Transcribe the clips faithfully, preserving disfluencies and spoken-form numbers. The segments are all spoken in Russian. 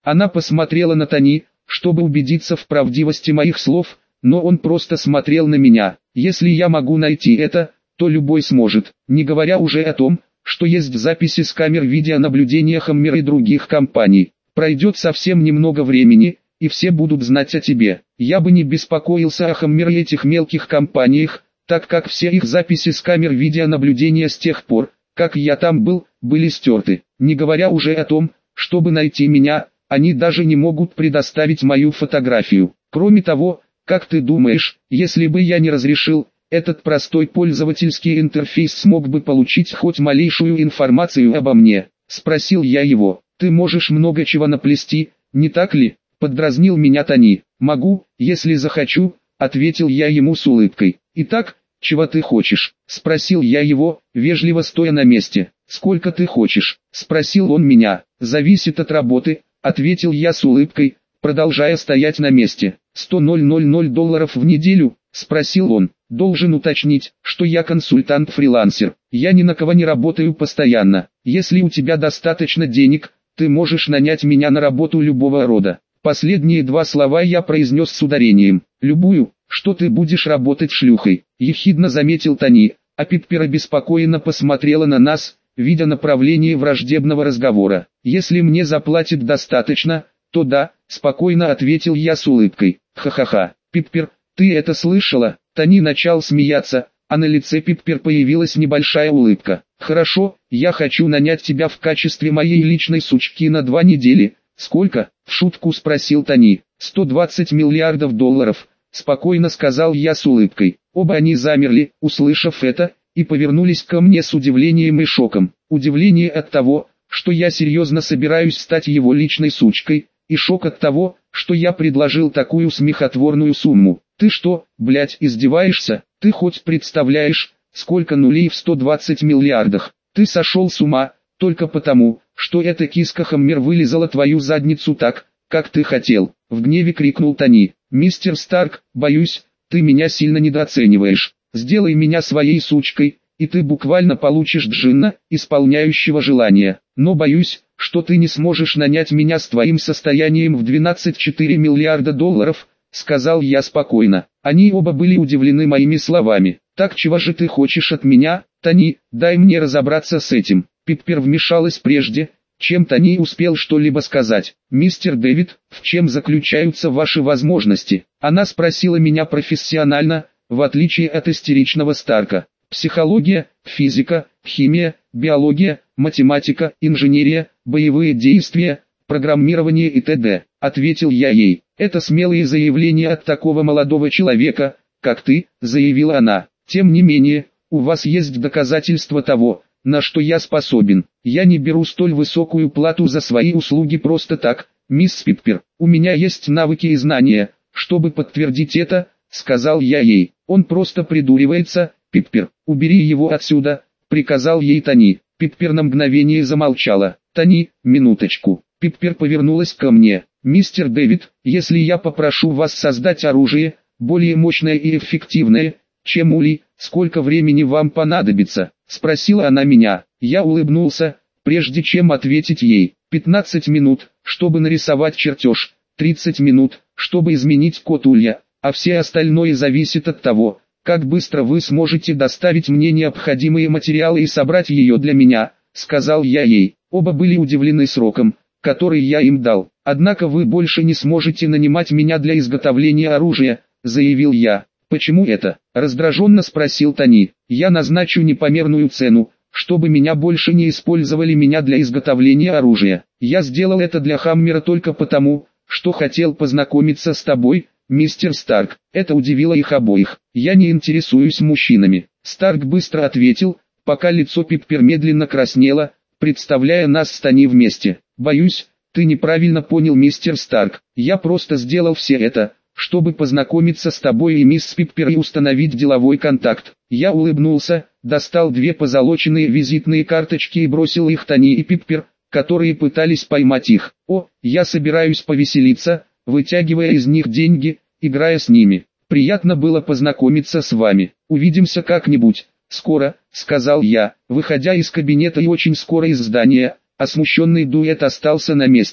Она посмотрела на Тони, чтобы убедиться в правдивости моих слов, но он просто смотрел на меня. Если я могу найти это, то любой сможет, не говоря уже о том, что есть записи с камер видеонаблюдения Хаммер и других компаний. Пройдет совсем немного времени, и все будут знать о тебе. Я бы не беспокоился о Хаммер и этих мелких компаниях, так как все их записи с камер видеонаблюдения с тех пор, как я там был, были стерты. Не говоря уже о том, чтобы найти меня, они даже не могут предоставить мою фотографию. Кроме того, как ты думаешь, если бы я не разрешил, этот простой пользовательский интерфейс смог бы получить хоть малейшую информацию обо мне? Спросил я его. Ты можешь много чего наплести, не так ли? Поддразнил меня Тони. Могу, если захочу, ответил я ему с улыбкой. Итак, чего ты хочешь? Спросил я его, вежливо стоя на месте. Сколько ты хочешь? Спросил он меня. Зависит от работы, ответил я с улыбкой, продолжая стоять на месте. сто долларов в неделю? Спросил он. Должен уточнить, что я консультант-фрилансер. Я ни на кого не работаю постоянно. Если у тебя достаточно денег, ты можешь нанять меня на работу любого рода. Последние два слова я произнес с ударением. Любую, что ты будешь работать шлюхой. Ехидно заметил Тони, а Пиппер обеспокоенно посмотрела на нас, видя направление враждебного разговора. Если мне заплатят достаточно, то да, спокойно ответил я с улыбкой. Ха-ха-ха. Пиппер, ты это слышала? Тони начал смеяться, а на лице Пиппер появилась небольшая улыбка. Хорошо, я хочу нанять тебя в качестве моей личной сучки на два недели. Сколько? В шутку спросил Тони. сто двадцать миллиардов долларов, спокойно сказал я с улыбкой. Оба они замерли, услышав это, и повернулись ко мне с удивлением и шоком. Удивление от того, что я серьезно собираюсь стать его личной сучкой, и шок от того, что я предложил такую смехотворную сумму. Ты что, блядь, издеваешься? Ты хоть представляешь, сколько нулей в сто двадцать миллиардах? Ты сошел с ума, только потому, что эта киска Хаммер вылизала твою задницу так, как ты хотел. В гневе крикнул Тони. Мистер Старк, боюсь, ты меня сильно недооцениваешь. Сделай меня своей сучкой, и ты буквально получишь джинна, исполняющего желания. Но боюсь, что ты не сможешь нанять меня с твоим состоянием в двенадцать целых четыре десятых миллиарда долларов, сказал я спокойно. Они оба были удивлены моими словами. Так чего же ты хочешь от меня, Тони? Дай мне разобраться с этим. Пиппер вмешалась прежде, чем Тони успел что-либо сказать. «Мистер Дэвид, в чем заключаются ваши возможности?» Она спросила меня профессионально, в отличие от истеричного Старка. «Психология, физика, химия, биология, математика, инженерия, боевые действия, программирование и т.д.», ответил я ей. «Это смелые заявления от такого молодого человека, как ты», заявила она. «Тем не менее, у вас есть доказательства того, на что я способен. Я не беру столь высокую плату за свои услуги просто так, мисс Пиппер. У меня есть навыки и знания, чтобы подтвердить это», сказал я ей. «Он просто придуривается, Пиппер. Убери его отсюда», приказал ей Тони. Пиппер на мгновение замолчала. «Тони, минуточку». Пиппер повернулась ко мне. «Мистер Дэвид, если я попрошу вас создать оружие, более мощное и эффективное, чем ули, сколько времени вам понадобится?» Спросила она меня. Я улыбнулся, прежде чем ответить ей. пятнадцать минут, чтобы нарисовать чертеж, тридцать минут, чтобы изменить код улья, а все остальное зависит от того, как быстро вы сможете доставить мне необходимые материалы и собрать ее для меня, сказал я ей. Оба были удивлены сроком, который я им дал. «Однако вы больше не сможете нанимать меня для изготовления оружия», заявил я. «Почему это?» – раздраженно спросил Тони. «Я назначу непомерную цену, чтобы меня больше не использовали меня для изготовления оружия. Я сделал это для Хаммера только потому, что хотел познакомиться с тобой, мистер Старк». Это удивило их обоих. «Я не интересуюсь мужчинами», Старк быстро ответил, пока лицо Пиппер медленно краснело, представляя нас с Тони вместе. «Боюсь, ты неправильно понял, мистер Старк. Я просто сделал все это, чтобы познакомиться с тобой и мисс Пиппер и установить деловой контакт». Я улыбнулся, достал две позолоченные визитные карточки и бросил их Тони и Пиппер, которые пытались поймать их. «О, я собираюсь повеселиться, вытягивая из них деньги, играя с ними. Приятно было познакомиться с вами. Увидимся как-нибудь. Скоро», сказал я, выходя из кабинета и очень скоро из здания, а смущенный дуэт остался на месте.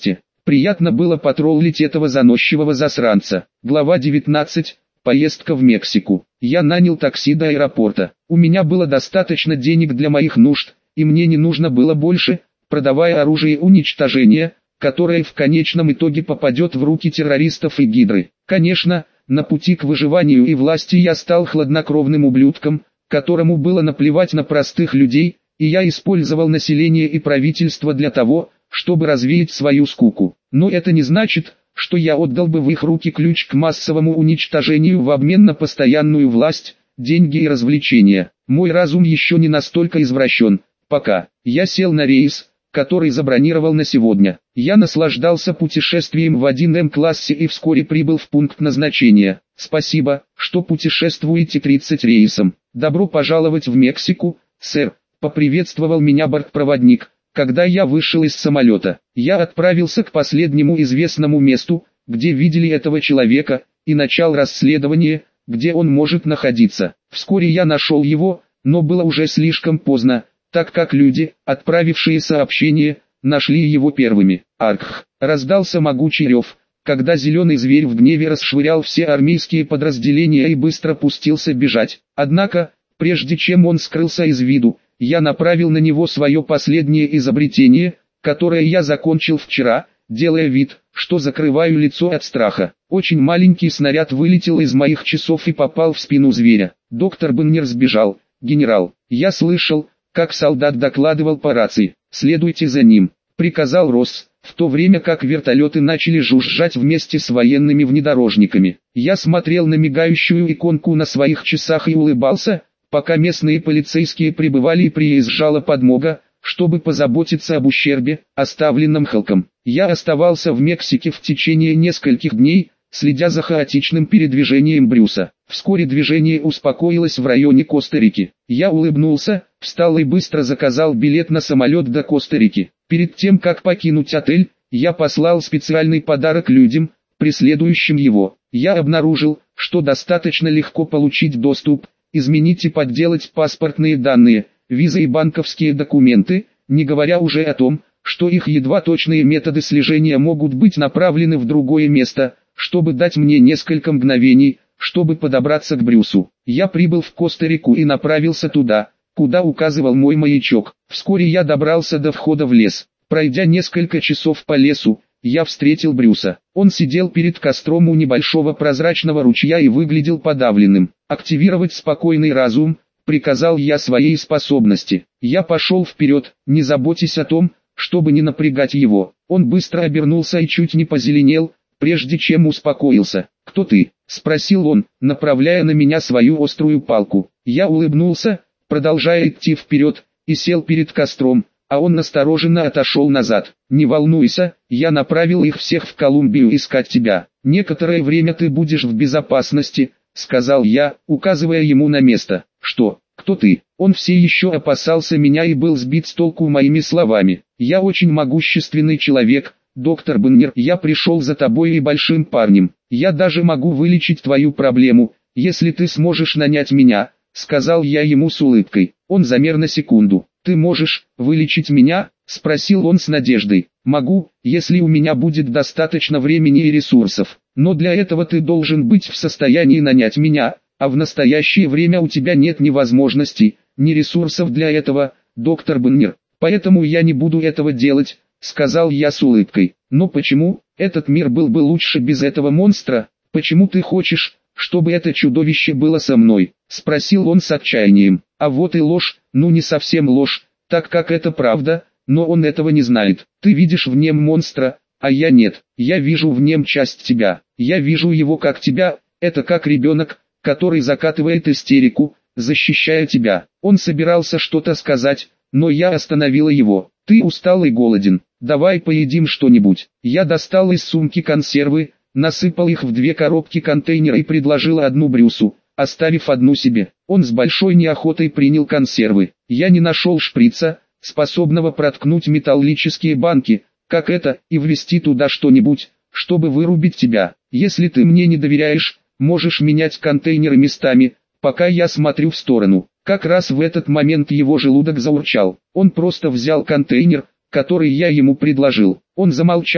Приятно было потроллить этого заносчивого засранца. Глава девятнадцать. Поездка в Мексику. Я нанял такси до аэропорта. У меня было достаточно денег для моих нужд, и мне не нужно было больше, продавая оружие уничтожения, которое в конечном итоге попадет в руки террористов и гидры. Конечно, на пути к выживанию и власти я стал хладнокровным ублюдком, которому было наплевать на простых людей, и я использовал население и правительство для того, чтобы развеять свою скуку. Но это не значит, что я отдал бы в их руки ключ к массовому уничтожению в обмен на постоянную власть, деньги и развлечения. Мой разум еще не настолько извращен, пока. Я сел на рейс, который забронировал на сегодня. Я наслаждался путешествием в один эм классе и вскоре прибыл в пункт назначения. Спасибо, что путешествуете тридцать рейсом. Добро пожаловать в Мексику, сэр, поприветствовал меня бортпроводник. Когда я вышел из самолета, я отправился к последнему известному месту, где видели этого человека, и начал расследование, где он может находиться. Вскоре я нашел его, но было уже слишком поздно, так как люди, отправившие сообщение, нашли его первыми. Арх! Раздался могучий рев, когда зеленый зверь в гневе расшвырял все армейские подразделения и быстро пустился бежать. Однако, прежде чем он скрылся из виду, я направил на него свое последнее изобретение, которое я закончил вчера, делая вид, что закрываю лицо от страха. Очень маленький снаряд вылетел из моих часов и попал в спину зверя. Доктор Беннер сбежал. Генерал, я слышал, как солдат докладывал по рации. «Следуйте за ним», — приказал Росс, в то время как вертолеты начали жужжать вместе с военными внедорожниками. Я смотрел на мигающую иконку на своих часах и улыбался, пока местные полицейские прибывали и приезжала подмога, чтобы позаботиться об ущербе, оставленном Халком. Я оставался в Мексике в течение нескольких дней, следя за хаотичным передвижением Брюса. Вскоре движение успокоилось в районе Коста-Рики. Я улыбнулся, встал и быстро заказал билет на самолет до Коста-Рики. Перед тем, как покинуть отель, я послал специальный подарок людям, преследующим его. Я обнаружил, что достаточно легко получить доступ, изменить и подделать паспортные данные, визы и банковские документы, не говоря уже о том, что их едва точные методы слежения могут быть направлены в другое место, чтобы дать мне несколько мгновений, чтобы подобраться к Брюсу. Я прибыл в Коста-Рику и направился туда, куда указывал мой маячок. Вскоре я добрался до входа в лес. Пройдя несколько часов по лесу, я встретил Брюса. Он сидел перед костром у небольшого прозрачного ручья и выглядел подавленным. «Активировать спокойный разум», — приказал я своей способности. Я пошел вперед, не заботясь о том, чтобы не напрягать его. Он быстро обернулся и чуть не позеленел, прежде чем успокоился. «Кто ты?» — спросил он, направляя на меня свою острую палку. Я улыбнулся, продолжая идти вперед, и сел перед костром, а он настороженно отошел назад. «Не волнуйся, я направил их всех в Колумбию искать тебя. Некоторое время ты будешь в безопасности», — сказал я, указывая ему на место. «Что? Кто ты?» Он все еще опасался меня и был сбит с толку моими словами. «Я очень могущественный человек, доктор Беннер. Я пришел за тобой и большим парнем. Я даже могу вылечить твою проблему, если ты сможешь нанять меня», — сказал я ему с улыбкой. Он замер на секунду. «Ты можешь вылечить меня?» — спросил он с надеждой. «Могу, если у меня будет достаточно времени и ресурсов. Но для этого ты должен быть в состоянии нанять меня, а в настоящее время у тебя нет ни возможностей, ни ресурсов для этого, доктор Беннер. Поэтому я не буду этого делать», — сказал я с улыбкой. «Но почему? Этот мир был бы лучше без этого монстра. Почему ты хочешь, чтобы это чудовище было со мной?» — спросил он с отчаянием. «А вот и ложь, ну не совсем ложь, так как это правда, но он этого не знает. Ты видишь в нем монстра, а я нет. Я вижу в нем часть тебя. Я вижу его как тебя, это как ребенок, который закатывает истерику, защищая тебя». Он собирался что-то сказать, но я остановила его. «Ты устал и голоден, давай поедим что-нибудь». Я достал из сумки консервы, насыпал их в две коробки контейнера и предложил одну Брюсу, оставив одну себе. Он с большой неохотой принял консервы. Я не нашел шприца, способного проткнуть металлические банки, как это, и ввести туда что-нибудь, чтобы вырубить тебя. «Если ты мне не доверяешь, можешь менять контейнеры местами, пока я смотрю в сторону». Как раз в этот момент его желудок заурчал. Он просто взял контейнер, который я ему предложил. Он замолчал,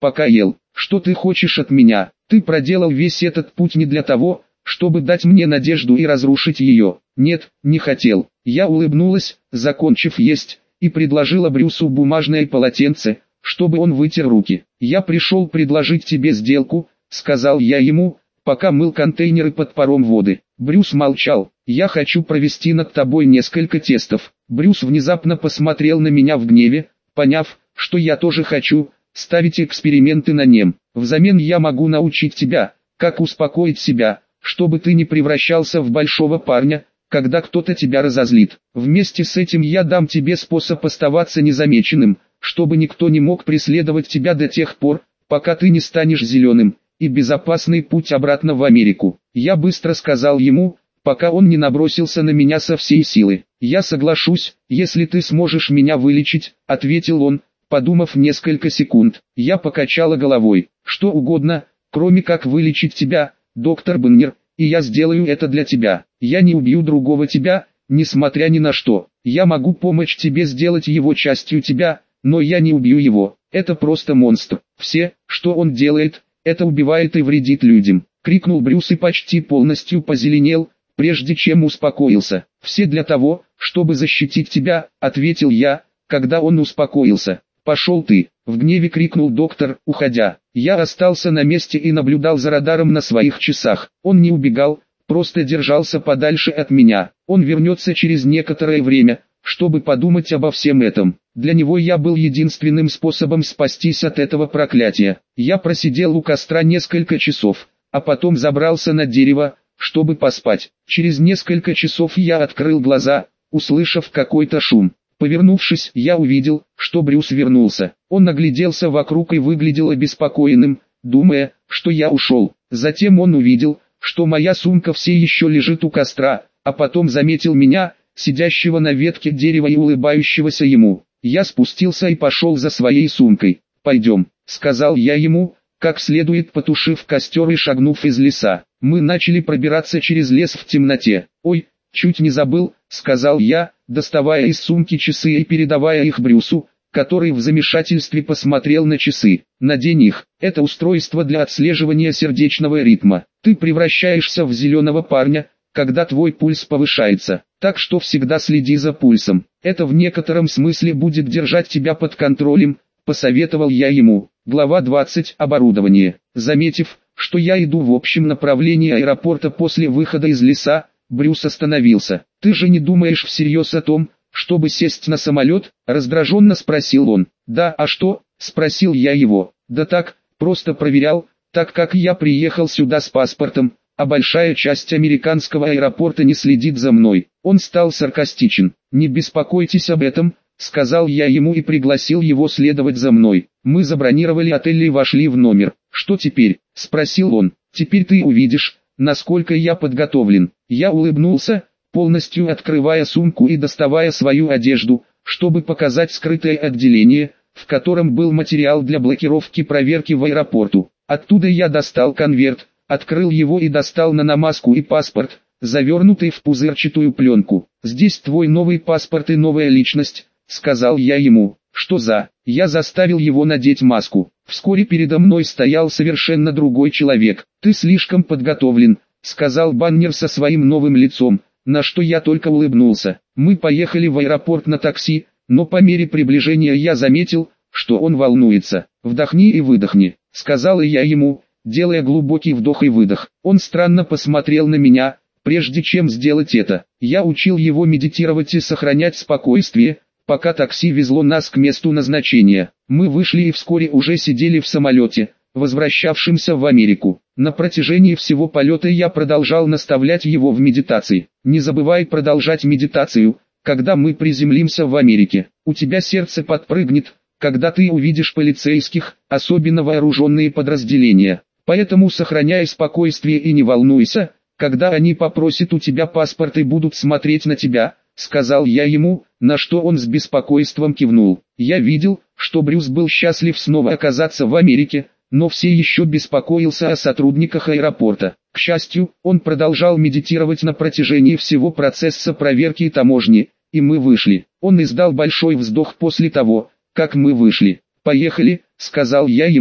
пока ел. Что ты хочешь от меня? Ты проделал весь этот путь не для того, чтобы дать мне надежду и разрушить ее. Нет, не хотел. Я улыбнулась, закончив есть, и предложила Брюсу бумажное полотенце, чтобы он вытер руки. «Я пришел предложить тебе сделку», — сказал я ему, пока мыл контейнеры под паром воды. Брюс молчал. «Я хочу провести над тобой несколько тестов». Брюс внезапно посмотрел на меня в гневе, поняв, что я тоже хочу ставить эксперименты на нем. «Взамен я могу научить тебя, как успокоить себя, чтобы ты не превращался в большого парня, когда кто-то тебя разозлит. Вместе с этим я дам тебе способ оставаться незамеченным, чтобы никто не мог преследовать тебя до тех пор, пока ты не станешь зеленым, и безопасный путь обратно в Америку». Я быстро сказал ему, пока он не набросился на меня со всей силы. «Я соглашусь, если ты сможешь меня вылечить», — ответил он, подумав несколько секунд. Я покачала головой. «Что угодно, кроме как вылечить тебя, доктор Баннер, и я сделаю это для тебя. Я не убью другого тебя, несмотря ни на что. Я могу помочь тебе сделать его частью тебя, но я не убью его. Это просто монстр. Все, что он делает, это убивает и вредит людям», — крикнул Брюс и почти полностью позеленел, прежде чем успокоился. «Все для того, чтобы защитить тебя», — ответил я, когда он успокоился. «Пошел ты!» — в гневе крикнул доктор, уходя. Я остался на месте и наблюдал за радаром на своих часах. Он не убегал, просто держался подальше от меня. Он вернется через некоторое время, чтобы подумать обо всем этом. Для него я был единственным способом спастись от этого проклятия. Я просидел у костра несколько часов, а потом забрался на дерево, чтобы поспать. Через несколько часов я открыл глаза, услышав какой-то шум. Повернувшись, я увидел, что Брюс вернулся. Он огляделся вокруг и выглядел обеспокоенным, думая, что я ушел. Затем он увидел, что моя сумка все еще лежит у костра, а потом заметил меня, сидящего на ветке дерева и улыбающегося ему. Я спустился и пошел за своей сумкой. «Пойдем», — сказал я ему, как следует потушив костер и шагнув из леса. Мы начали пробираться через лес в темноте. «Ой, чуть не забыл», — сказал я, доставая из сумки часы и передавая их Брюсу, который в замешательстве посмотрел на часы. «Надень их, это устройство для отслеживания сердечного ритма. Ты превращаешься в зеленого парня, когда твой пульс повышается, так что всегда следи за пульсом. Это в некотором смысле будет держать тебя под контролем», — посоветовал я ему. Глава двадцать. Оборудование. Заметив, что я иду в общем направлении аэропорта после выхода из леса, Брюс остановился. «Ты же не думаешь всерьез о том, чтобы сесть на самолет?» — раздраженно спросил он. «Да, а что?» — спросил я его. «Да так, просто проверял, так как я приехал сюда с паспортом, а большая часть американского аэропорта не следит за мной». Он стал саркастичен. «Не беспокойтесь об этом», — сказал я ему и пригласил его следовать за мной. Мы забронировали отель и вошли в номер. «Что теперь?» — спросил он. «Теперь ты увидишь, насколько я подготовлен». Я улыбнулся, полностью открывая сумку и доставая свою одежду, чтобы показать скрытое отделение, в котором был материал для блокировки проверки в аэропорту. Оттуда я достал конверт, открыл его и достал наномаску и паспорт, завернутый в пузырчатую пленку. «Здесь твой новый паспорт и новая личность», — сказал я ему. «Что за...» Я заставил его надеть маску. Вскоре передо мной стоял совершенно другой человек. «Ты слишком подготовлен», — сказал Баннер со своим новым лицом, на что я только улыбнулся. Мы поехали в аэропорт на такси, но по мере приближения я заметил, что он волнуется. «Вдохни и выдохни», — сказал я ему, делая глубокий вдох и выдох. Он странно посмотрел на меня, прежде чем сделать это. Я учил его медитировать и сохранять спокойствие, пока такси везло нас к месту назначения. Мы вышли и вскоре уже сидели в самолете, возвращавшемся в Америку. На протяжении всего полета я продолжал наставлять его в медитации. «Не забывай продолжать медитацию, когда мы приземлимся в Америке. У тебя сердце подпрыгнет, когда ты увидишь полицейских, особенно вооруженные подразделения. Поэтому сохраняй спокойствие и не волнуйся, когда они попросят у тебя паспорт и будут смотреть на тебя», — сказал я ему, на что он с беспокойством кивнул. Я видел, что Брюс был счастлив снова оказаться в Америке, но все еще беспокоился о сотрудниках аэропорта. К счастью, он продолжал медитировать на протяжении всего процесса проверки таможни, и мы вышли. Он издал большой вздох после того, как мы вышли. «Поехали», — сказал я ему,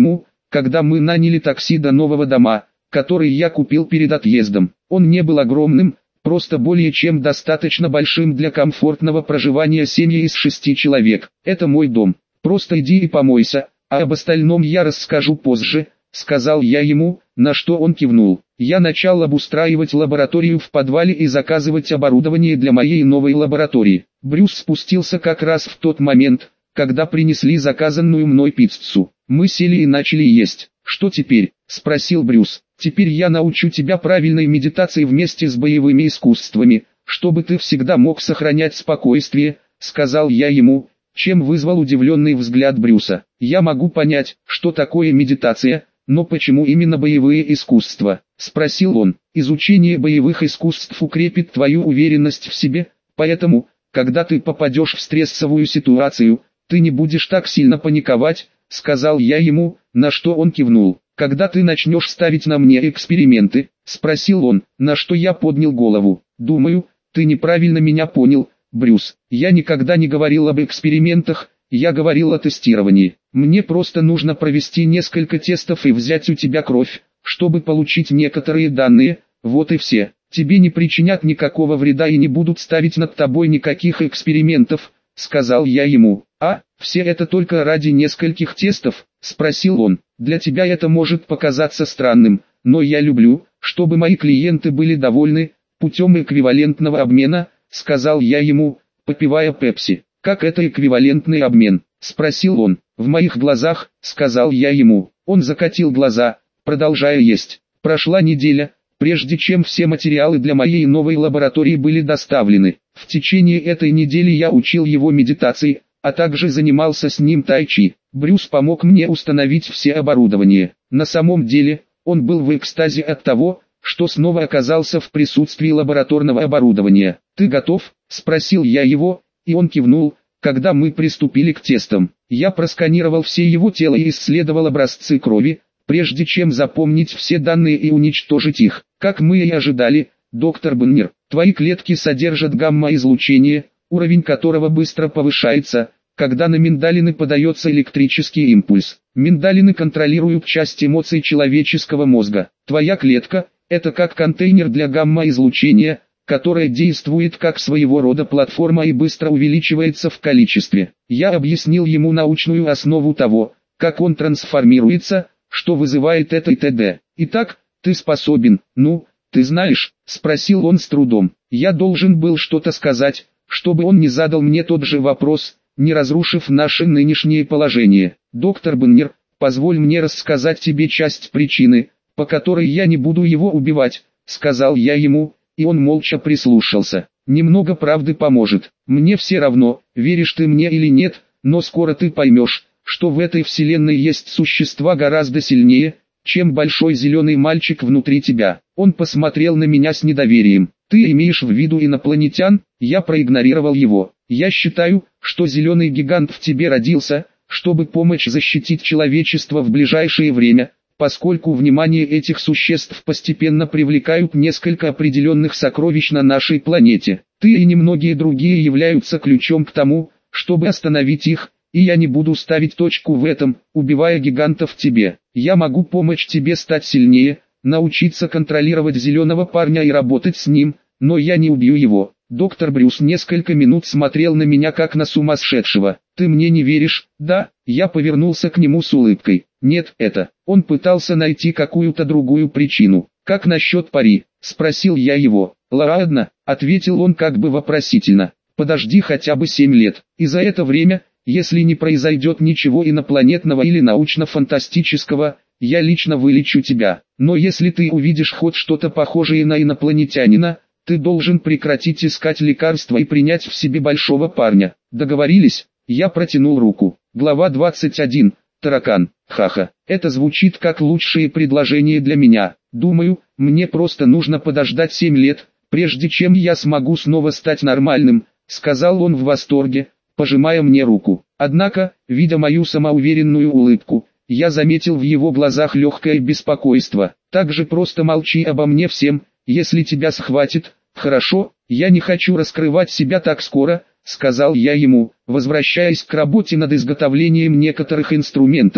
когда мы наняли такси до нового дома, который я купил перед отъездом. Он не был огромным, просто более чем достаточно большим для комфортного проживания семьи из шести человек. Это мой дом. Просто иди и помойся, а об остальном я расскажу позже, сказал я ему, на что он кивнул. Я начал обустраивать лабораторию в подвале и заказывать оборудование для моей новой лаборатории. Брюс спустился как раз в тот момент, когда принесли заказанную мной пиццу. Мы сели и начали есть. «Что теперь?» – спросил Брюс. «Теперь я научу тебя правильной медитации вместе с боевыми искусствами, чтобы ты всегда мог сохранять спокойствие», – сказал я ему, чем вызвал удивленный взгляд Брюса. «Я могу понять, что такое медитация, но почему именно боевые искусства?» – спросил он. «Изучение боевых искусств укрепит твою уверенность в себе, поэтому, когда ты попадешь в стрессовую ситуацию, ты не будешь так сильно паниковать», — сказал я ему, на что он кивнул. «Когда ты начнешь ставить на мне эксперименты?» — спросил он, на что я поднял голову. «Думаю, ты неправильно меня понял, Брюс. Я никогда не говорил об экспериментах, я говорил о тестировании. Мне просто нужно провести несколько тестов и взять у тебя кровь, чтобы получить некоторые данные, вот и все. Тебе не причинят никакого вреда и не будут ставить над тобой никаких экспериментов», — сказал я ему. «А, все это только ради нескольких тестов?» — спросил он. «Для тебя это может показаться странным, но я люблю, чтобы мои клиенты были довольны, путем эквивалентного обмена», — сказал я ему, попивая пепси. «Как это эквивалентный обмен?» — спросил он. «В моих глазах», — сказал я ему. Он закатил глаза, продолжая есть. Прошла неделя, прежде чем все материалы для моей новой лаборатории были доставлены. В течение этой недели я учил его медитации, а также занимался с ним тай-чи. Брюс помог мне установить все оборудование. На самом деле, он был в экстазе от того, что снова оказался в присутствии лабораторного оборудования. «Ты готов?» – спросил я его, и он кивнул, когда мы приступили к тестам. Я просканировал все его тело и исследовал образцы крови, прежде чем запомнить все данные и уничтожить их. Как мы и ожидали, доктор Беннер, твои клетки содержат гамма-излучение, уровень которого быстро повышается, когда на миндалины подается электрический импульс. Миндалины контролируют часть эмоций человеческого мозга. Твоя клетка – это как контейнер для гамма-излучения, которое действует как своего рода платформа и быстро увеличивается в количестве. Я объяснил ему научную основу того, как он трансформируется, что вызывает это и т.д. «Итак, ты способен, ну, ты знаешь?» – спросил он с трудом. Я должен был что-то сказать, чтобы он не задал мне тот же вопрос, не разрушив наше нынешнее положение. «Доктор Беннер, позволь мне рассказать тебе часть причины, по которой я не буду его убивать», — сказал я ему, и он молча прислушался. «Немного правды поможет. Мне все равно, веришь ты мне или нет, но скоро ты поймешь, что в этой вселенной есть существа гораздо сильнее, чем большой зеленый мальчик внутри тебя». Он посмотрел на меня с недоверием. «Ты имеешь в виду инопланетян?» Я проигнорировал его. «Я считаю, что зеленый гигант в тебе родился, чтобы помочь защитить человечество в ближайшее время, поскольку внимание этих существ постепенно привлекают несколько определенных сокровищ на нашей планете. Ты и немногие другие являются ключом к тому, чтобы остановить их, и я не буду ставить точку в этом, убивая гигантов в тебе. Я могу помочь тебе стать сильнее, научиться контролировать зеленого парня и работать с ним, но я не убью его». Доктор Брюс несколько минут смотрел на меня как на сумасшедшего. «Ты мне не веришь?» «Да». Я повернулся к нему с улыбкой. «Нет, это». Он пытался найти какую-то другую причину. «Как насчет пари?» – спросил я его. «Ладно», – ответил он как бы вопросительно. «Подожди хотя бы семь лет. И за это время, если не произойдет ничего инопланетного или научно-фантастического, я лично вылечу тебя. Но если ты увидишь хоть что-то похожее на инопланетянина, ты должен прекратить искать лекарства и принять в себе большого парня. Договорились?» Я протянул руку. Глава двадцать один. Таракан. Ха-ха. Это звучит как лучшее предложение для меня. Думаю, мне просто нужно подождать семь лет, прежде чем я смогу снова стать нормальным, сказал он в восторге, пожимая мне руку. Однако, видя мою самоуверенную улыбку, я заметил в его глазах легкое беспокойство. «Так же просто молчи обо мне всем, если тебя схватит». «Хорошо, я не хочу раскрывать себя так скоро», — сказал я ему, возвращаясь к работе над изготовлением некоторых инструментов,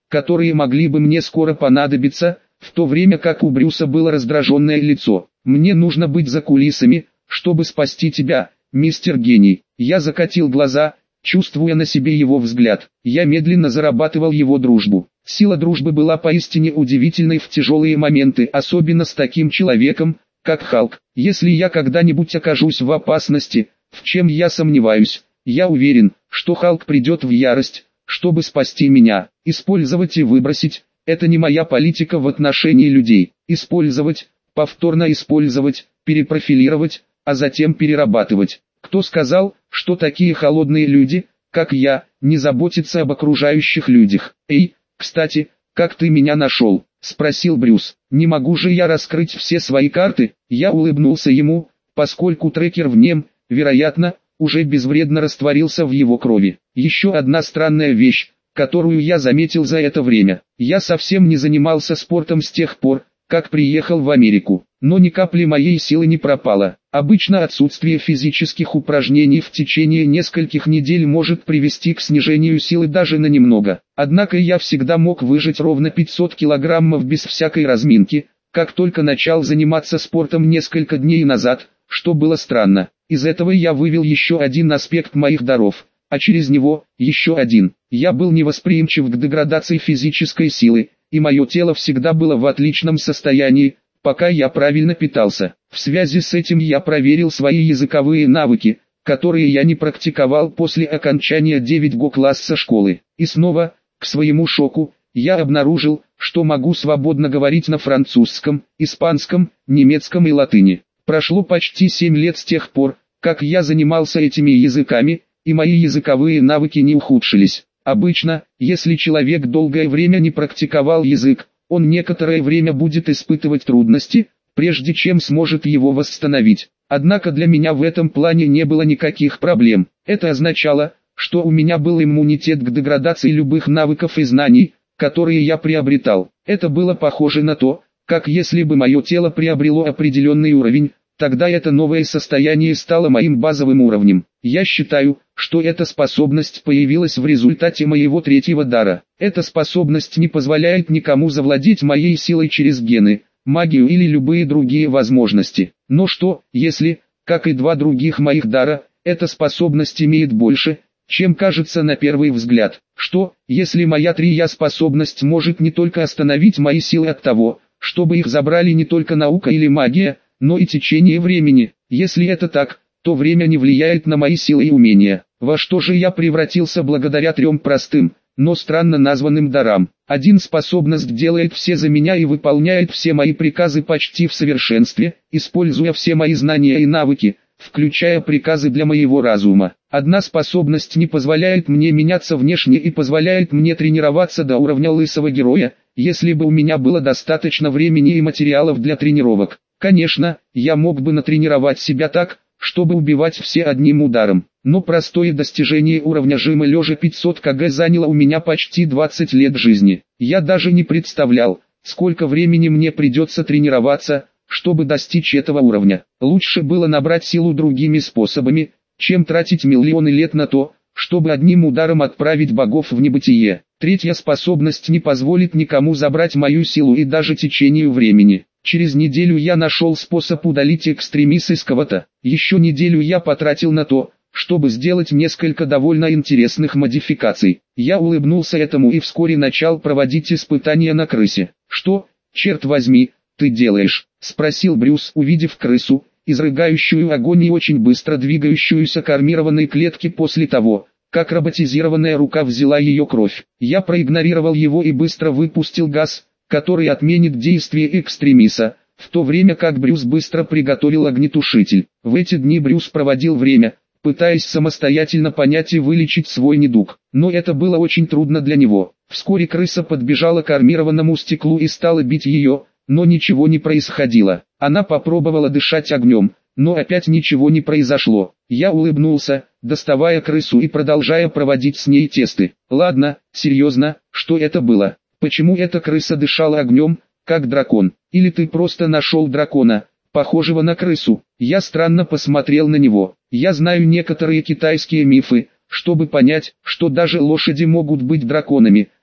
которые могли бы мне скоро понадобиться, в то время как у Брюса было раздраженное лицо. «Мне нужно быть за кулисами, чтобы спасти тебя, мистер Гений». Я закатил глаза, чувствуя на себе его взгляд. Я медленно зарабатывал его дружбу. Сила дружбы была поистине удивительной в тяжелые моменты, особенно с таким человеком, как Халк. Если я когда-нибудь окажусь в опасности, в чем я сомневаюсь, я уверен, что Халк придет в ярость, чтобы спасти меня. Использовать и выбросить – это не моя политика в отношении людей. Использовать, повторно использовать, перепрофилировать, а затем перерабатывать. Кто сказал, что такие холодные люди, как я, не заботятся об окружающих людях? Эй, кстати, как ты меня нашел? Спросил Брюс. Не могу же я раскрыть все свои карты? Я улыбнулся ему, поскольку трекер в нем, вероятно, уже безвредно растворился в его крови. Еще одна странная вещь, которую я заметил за это время. Я совсем не занимался спортом с тех пор, как приехал в Америку. Но ни капли моей силы не пропало. Обычно отсутствие физических упражнений в течение нескольких недель может привести к снижению силы даже на немного. Однако я всегда мог выжать ровно пятьсот килограммов без всякой разминки, как только начал заниматься спортом несколько дней назад, что было странно. Из этого я вывел еще один аспект моих даров, а через него еще один. Я был невосприимчив к деградации физической силы, и мое тело всегда было в отличном состоянии, пока я правильно питался. В связи с этим я проверил свои языковые навыки, которые я не практиковал после окончания девятого класса школы. И снова, к своему шоку, я обнаружил, что могу свободно говорить на французском, испанском, немецком и латыни. Прошло почти семь лет с тех пор, как я занимался этими языками, и мои языковые навыки не ухудшились. Обычно, если человек долгое время не практиковал язык, он некоторое время будет испытывать трудности, прежде чем сможет его восстановить. Однако для меня в этом плане не было никаких проблем. Это означало, что у меня был иммунитет к деградации любых навыков и знаний, которые я приобретал. Это было похоже на то, как если бы мое тело приобрело определенный уровень, тогда это новое состояние стало моим базовым уровнем. Я считаю, что эта способность появилась в результате моего третьего дара. Эта способность не позволяет никому завладеть моей силой через гены, магию или любые другие возможности. Но что, если, как и два других моих дара, эта способность имеет больше, чем кажется на первый взгляд? Что, если моя трия способность может не только остановить мои силы от того, чтобы их забрали не только наука или магия, но и течение времени? Если это так, то время не влияет на мои силы и умения. Во что же я превратился благодаря трем простым, но странно названным дарам? Один способность делает все за меня и выполняет все мои приказы почти в совершенстве, используя все мои знания и навыки, включая приказы для моего разума. Одна способность не позволяет мне меняться внешне и позволяет мне тренироваться до уровня лысого героя, если бы у меня было достаточно времени и материалов для тренировок. Конечно, я мог бы натренировать себя так, чтобы убивать все одним ударом. Но простое достижение уровня жима лежа пятьсот килограммов заняло у меня почти двадцать лет жизни. Я даже не представлял, сколько времени мне придется тренироваться, чтобы достичь этого уровня. Лучше было набрать силу другими способами, чем тратить миллионы лет на то, чтобы одним ударом отправить богов в небытие. Третья способность не позволит никому забрать мою силу и даже течению времени. Через неделю я нашел способ удалить экстремис из кого-то. Еще неделю я потратил на то, чтобы сделать несколько довольно интересных модификаций. Я улыбнулся этому и вскоре начал проводить испытания на крысе. «Что, черт возьми, ты делаешь?» — спросил Брюс, увидев крысу, изрыгающую огонь и очень быстро двигающуюся к армированной клетке после того, как роботизированная рука взяла ее кровь. Я проигнорировал его и быстро выпустил газ, который отменит действие экстремиса, в то время как Брюс быстро приготовил огнетушитель. В эти дни Брюс проводил время, пытаясь самостоятельно понять и вылечить свой недуг, но это было очень трудно для него. Вскоре крыса подбежала к армированному стеклу и стала бить ее, но ничего не происходило. Она попробовала дышать огнем, но опять ничего не произошло. Я улыбнулся, доставая крысу и продолжая проводить с ней тесты. «Ладно, серьезно, что это было? Почему эта крыса дышала огнем, как дракон? Или ты просто нашел дракона, похожего на крысу?» Я странно посмотрел на него. Я знаю некоторые китайские мифы, чтобы понять, что даже лошади могут быть драконами,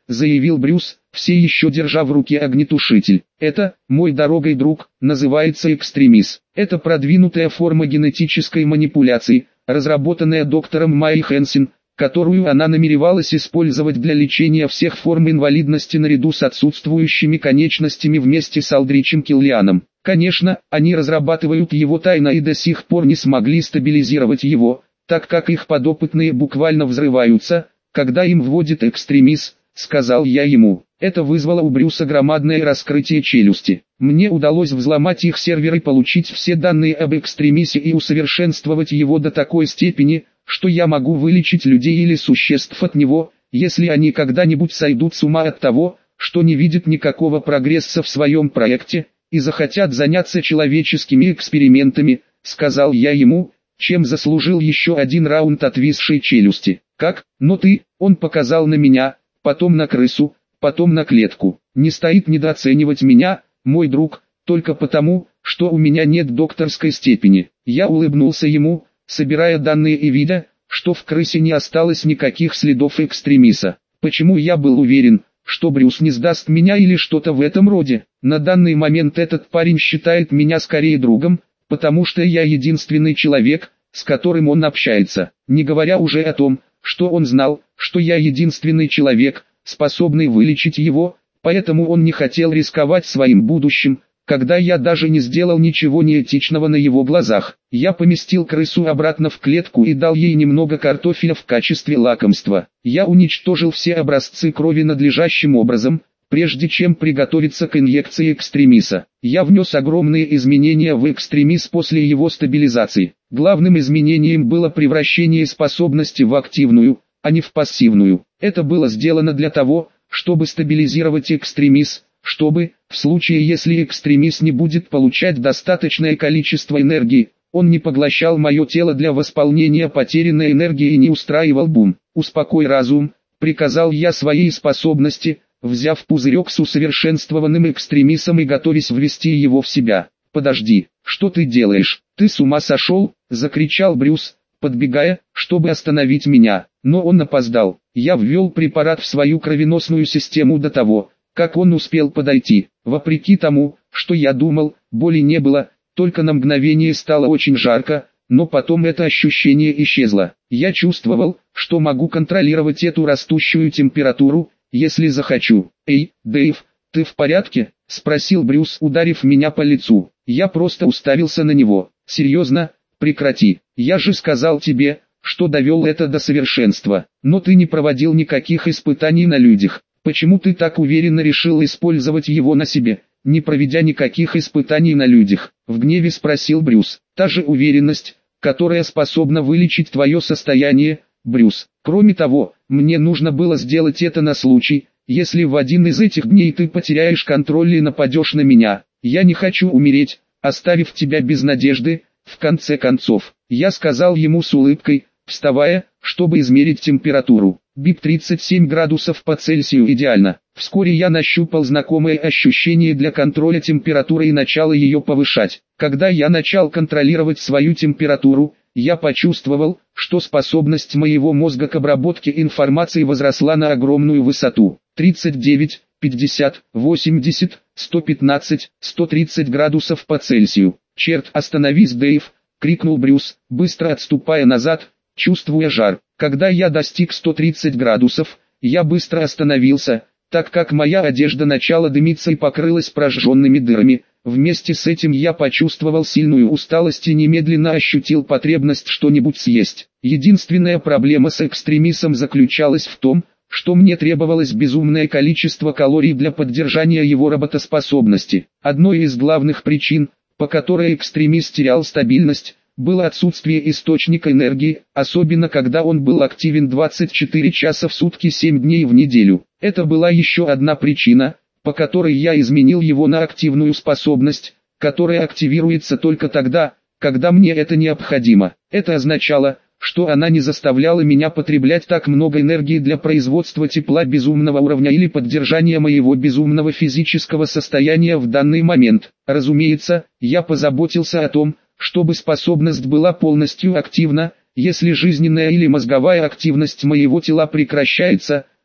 заявил Брюс, все еще держа в руке огнетушитель. Это, мой дорогой друг, называется экстремиз. Это продвинутая форма генетической манипуляции, разработанная доктором Майей Хэнсен, которую она намеревалась использовать для лечения всех форм инвалидности наряду с отсутствующими конечностями вместе с Алдричем Киллианом. Конечно, они разрабатывают его тайно и до сих пор не смогли стабилизировать его, так как их подопытные буквально взрываются, когда им вводит экстремиз, сказал я ему. Это вызвало у Брюса громадное раскрытие челюсти. Мне удалось взломать их сервер и получить все данные об экстремисе и усовершенствовать его до такой степени, что я могу вылечить людей или существ от него, если они когда-нибудь сойдут с ума от того, что не видят никакого прогресса в своем проекте, и захотят заняться человеческими экспериментами, сказал я ему, чем заслужил еще один раунд отвисшей челюсти. Как? Но ты, он показал на меня, потом на крысу, потом на клетку. Не стоит недооценивать меня, мой друг, только потому, что у меня нет докторской степени. Я улыбнулся ему, собирая данные и видя, что в крысе не осталось никаких следов экстремиса. Почему я был уверен, что Брюс не сдаст меня или что-то в этом роде? На данный момент этот парень считает меня скорее другом, потому что я единственный человек, с которым он общается, не говоря уже о том, что он знал, что я единственный человек, способный вылечить его, поэтому он не хотел рисковать своим будущим, когда я даже не сделал ничего неэтичного на его глазах. Я поместил крысу обратно в клетку и дал ей немного картофеля в качестве лакомства. Я уничтожил все образцы крови надлежащим образом, прежде чем приготовиться к инъекции экстремиса. Я внес огромные изменения в экстремис после его стабилизации. Главным изменением было превращение способности в активную, а не в пассивную. Это было сделано для того, чтобы стабилизировать экстремис, чтобы, в случае если экстремис не будет получать достаточное количество энергии, он не поглощал мое тело для восполнения потерянной энергии и не устраивал бум. «Успокой разум», — приказал я своей способности, взяв пузырек с усовершенствованным экстремисом и готовясь ввести его в себя. «Подожди, что ты делаешь? Ты с ума сошел?» — закричал Брюс, подбегая, чтобы остановить меня. Но он опоздал. Я ввел препарат в свою кровеносную систему до того, как он успел подойти. Вопреки тому, что я думал, боли не было, только на мгновение стало очень жарко, но потом это ощущение исчезло. Я чувствовал, что могу контролировать эту растущую температуру, если захочу. «Эй, Дэйв, ты в порядке?» — спросил Брюс, ударив меня по лицу. Я просто уставился на него. «Серьезно? Прекрати. Я же сказал тебе, что довел это до совершенства. Но ты не проводил никаких испытаний на людях. Почему ты так уверенно решил использовать его на себе, не проведя никаких испытаний на людях?» — в гневе спросил Брюс. «Та же уверенность, которая способна вылечить твое состояние, Брюс. Кроме того, мне нужно было сделать это на случай, если в один из этих дней ты потеряешь контроль и нападешь на меня. Я не хочу умереть, оставив тебя без надежды, в конце концов». Я сказал ему с улыбкой, вставая, чтобы измерить температуру. Бип тридцать семь градусов по Цельсию идеально. Вскоре я нащупал знакомое ощущение для контроля температуры и начал ее повышать. Когда я начал контролировать свою температуру, я почувствовал, что способность моего мозга к обработке информации возросла на огромную высоту. тридцать девять, пятьдесят, восемьдесят, сто пятнадцать, сто тридцать градусов по Цельсию. «Черт, остановись, Дэйв!» — крикнул Брюс, быстро отступая назад, чувствуя жар. Когда я достиг ста тридцати градусов, я быстро остановился, так как моя одежда начала дымиться и покрылась прожженными дырами. Вместе с этим я почувствовал сильную усталость и немедленно ощутил потребность что-нибудь съесть. Единственная проблема с экстремисом заключалась в том, что мне требовалось безумное количество калорий для поддержания его работоспособности. Одной из главных причин, по которой экстремис терял стабильность, было отсутствие источника энергии, особенно когда он был активен двадцать четыре часа в сутки семь дней в неделю. Это была еще одна причина, по которой я изменил его на активную способность, которая активируется только тогда, когда мне это необходимо. Это означало, что она не заставляла меня потреблять так много энергии для производства тепла безумного уровня или поддержания моего безумного физического состояния в данный момент. Разумеется, я позаботился о том, чтобы способность была полностью активна. Если жизненная или мозговая активность моего тела прекращается,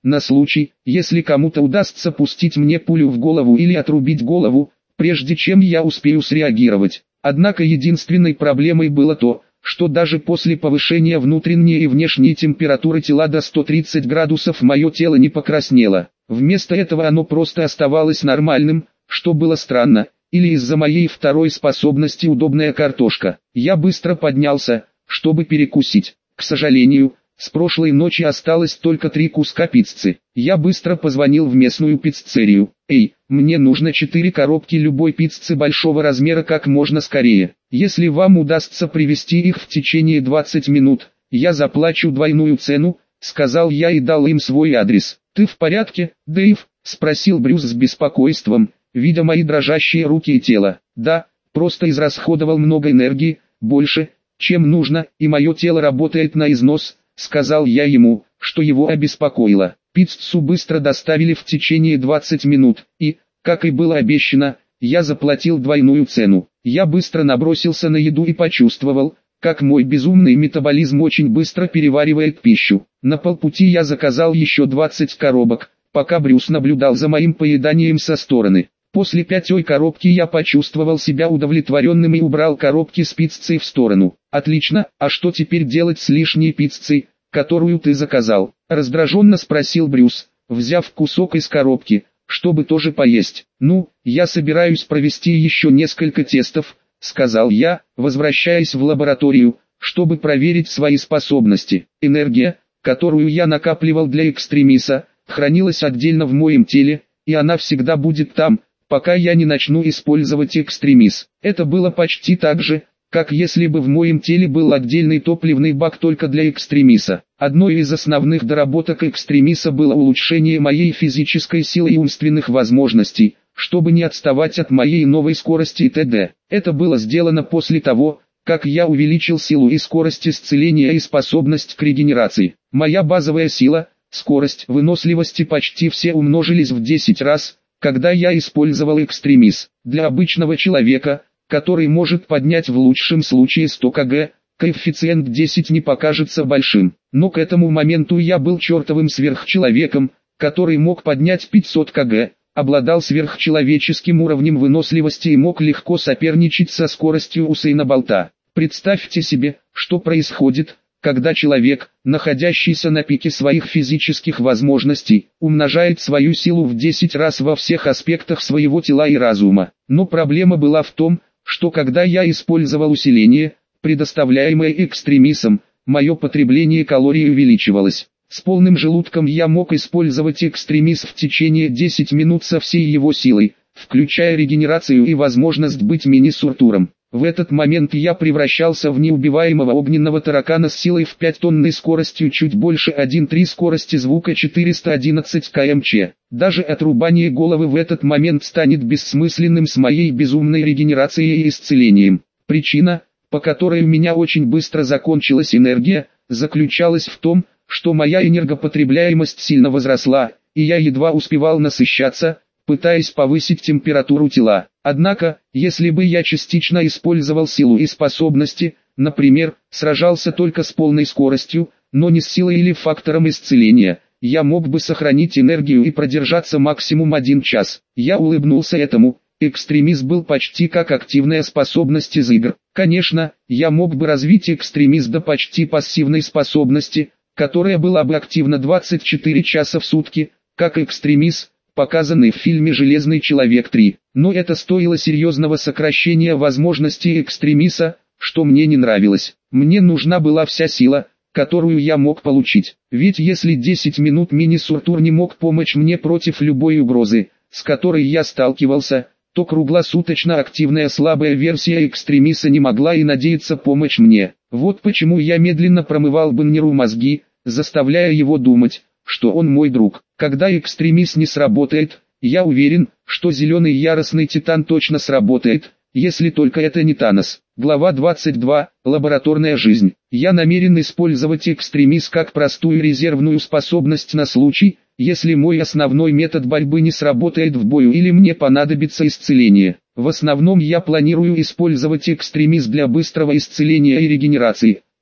на случай, если кому-то удастся пустить мне пулю в голову или отрубить голову, прежде чем я успею среагировать. Однако единственной проблемой было то, что даже после повышения внутренней и внешней температуры тела до ста тридцати градусов мое тело не покраснело. Вместо этого оно просто оставалось нормальным, что было странно, или из-за моей второй способности удобная картошка. Я быстро поднялся, чтобы перекусить. К сожалению, с прошлой ночи осталось только три куска пиццы. Я быстро позвонил в местную пиццерию. «Эй, мне нужно четыре коробки любой пиццы большого размера как можно скорее. Если вам удастся привезти их в течение двадцати минут, я заплачу двойную цену», — сказал я и дал им свой адрес. «Ты в порядке, Дэйв?» — спросил Брюс с беспокойством, видя мои дрожащие руки и тело. «Да, просто израсходовал много энергии, больше, чем нужно, и мое тело работает на износ», — сказал я ему, что его обеспокоило. Пиццу быстро доставили в течение двадцати минут, и, как и было обещано, я заплатил двойную цену. Я быстро набросился на еду и почувствовал, как мой безумный метаболизм очень быстро переваривает пищу. На полпути я заказал еще двадцать коробок, пока Брюс наблюдал за моим поеданием со стороны. После пятой коробки я почувствовал себя удовлетворенным и убрал коробки с пиццей в сторону. «Отлично, а что теперь делать с лишней пиццей, которую ты заказал?» — раздраженно спросил Брюс, взяв кусок из коробки, чтобы тоже поесть. «Ну, я собираюсь провести еще несколько тестов», — сказал я, возвращаясь в лабораторию, чтобы проверить свои способности. Энергия, которую я накапливал для экстремиса, хранилась отдельно в моем теле, и она всегда будет там, пока я не начну использовать экстремис. Это было почти так же, как если бы в моем теле был отдельный топливный бак только для экстремиса. Одной из основных доработок экстремиса было улучшение моей физической силы и умственных возможностей, чтобы не отставать от моей новой скорости и т.д. Это было сделано после того, как я увеличил силу и скорость исцеления и способность к регенерации. Моя базовая сила, скорость, выносливость и почти все умножились в десять раз, когда я использовал экстремис. Для обычного человека, который может поднять в лучшем случае сто килограмм, коэффициент десять не покажется большим. Но к этому моменту я был чертовым сверхчеловеком, который мог поднять пятьсот килограмм, обладал сверхчеловеческим уровнем выносливости и мог легко соперничать со скоростью Усейна Болта. Представьте себе, что происходит, когда человек, находящийся на пике своих физических возможностей, умножает свою силу в десять раз во всех аспектах своего тела и разума. Но проблема была в том, что когда я использовал усиление, предоставляемое экстремисом, мое потребление калорий увеличивалось. С полным желудком я мог использовать экстремис в течение десяти минут со всей его силой, включая регенерацию и возможность быть мини-суртуром. В этот момент я превращался в неубиваемого огненного таракана с силой в пять тонн и скоростью чуть больше одна целая три скорости звука четыреста одиннадцать километров в час. Даже отрубание головы в этот момент станет бессмысленным с моей безумной регенерацией и исцелением. Причина, по которой у меня очень быстро закончилась энергия, заключалась в том, что моя энергопотребляемость сильно возросла, и я едва успевал насыщаться, пытаясь повысить температуру тела. Однако, если бы я частично использовал силу и способности, например, сражался только с полной скоростью, но не с силой или фактором исцеления, я мог бы сохранить энергию и продержаться максимум один час. Я улыбнулся этому. Экстремиз был почти как активная способность из игр. Конечно, я мог бы развить экстремиз до почти пассивной способности, которая была бы активна двадцать четыре часа в сутки, как экстремиз, показанный в фильме «Железный человек три». Но это стоило серьезного сокращения возможностей экстремиса, что мне не нравилось. Мне нужна была вся сила, которую я мог получить. Ведь если десять минут мини-суртур не мог помочь мне против любой угрозы, с которой я сталкивался, то круглосуточно активная слабая версия экстремиса не могла и надеяться помочь мне. Вот почему я медленно промывал Баннеру мозги, заставляя его думать, что он мой друг. Когда экстремис не сработает, я уверен, что зеленый яростный титан точно сработает, если только это не Танос. Глава двадцать два. Лабораторная жизнь. Я намерен использовать экстремис как простую резервную способность на случай, если мой основной метод борьбы не сработает в бою или мне понадобится исцеление. В основном я планирую использовать экстремис для быстрого исцеления и регенерации,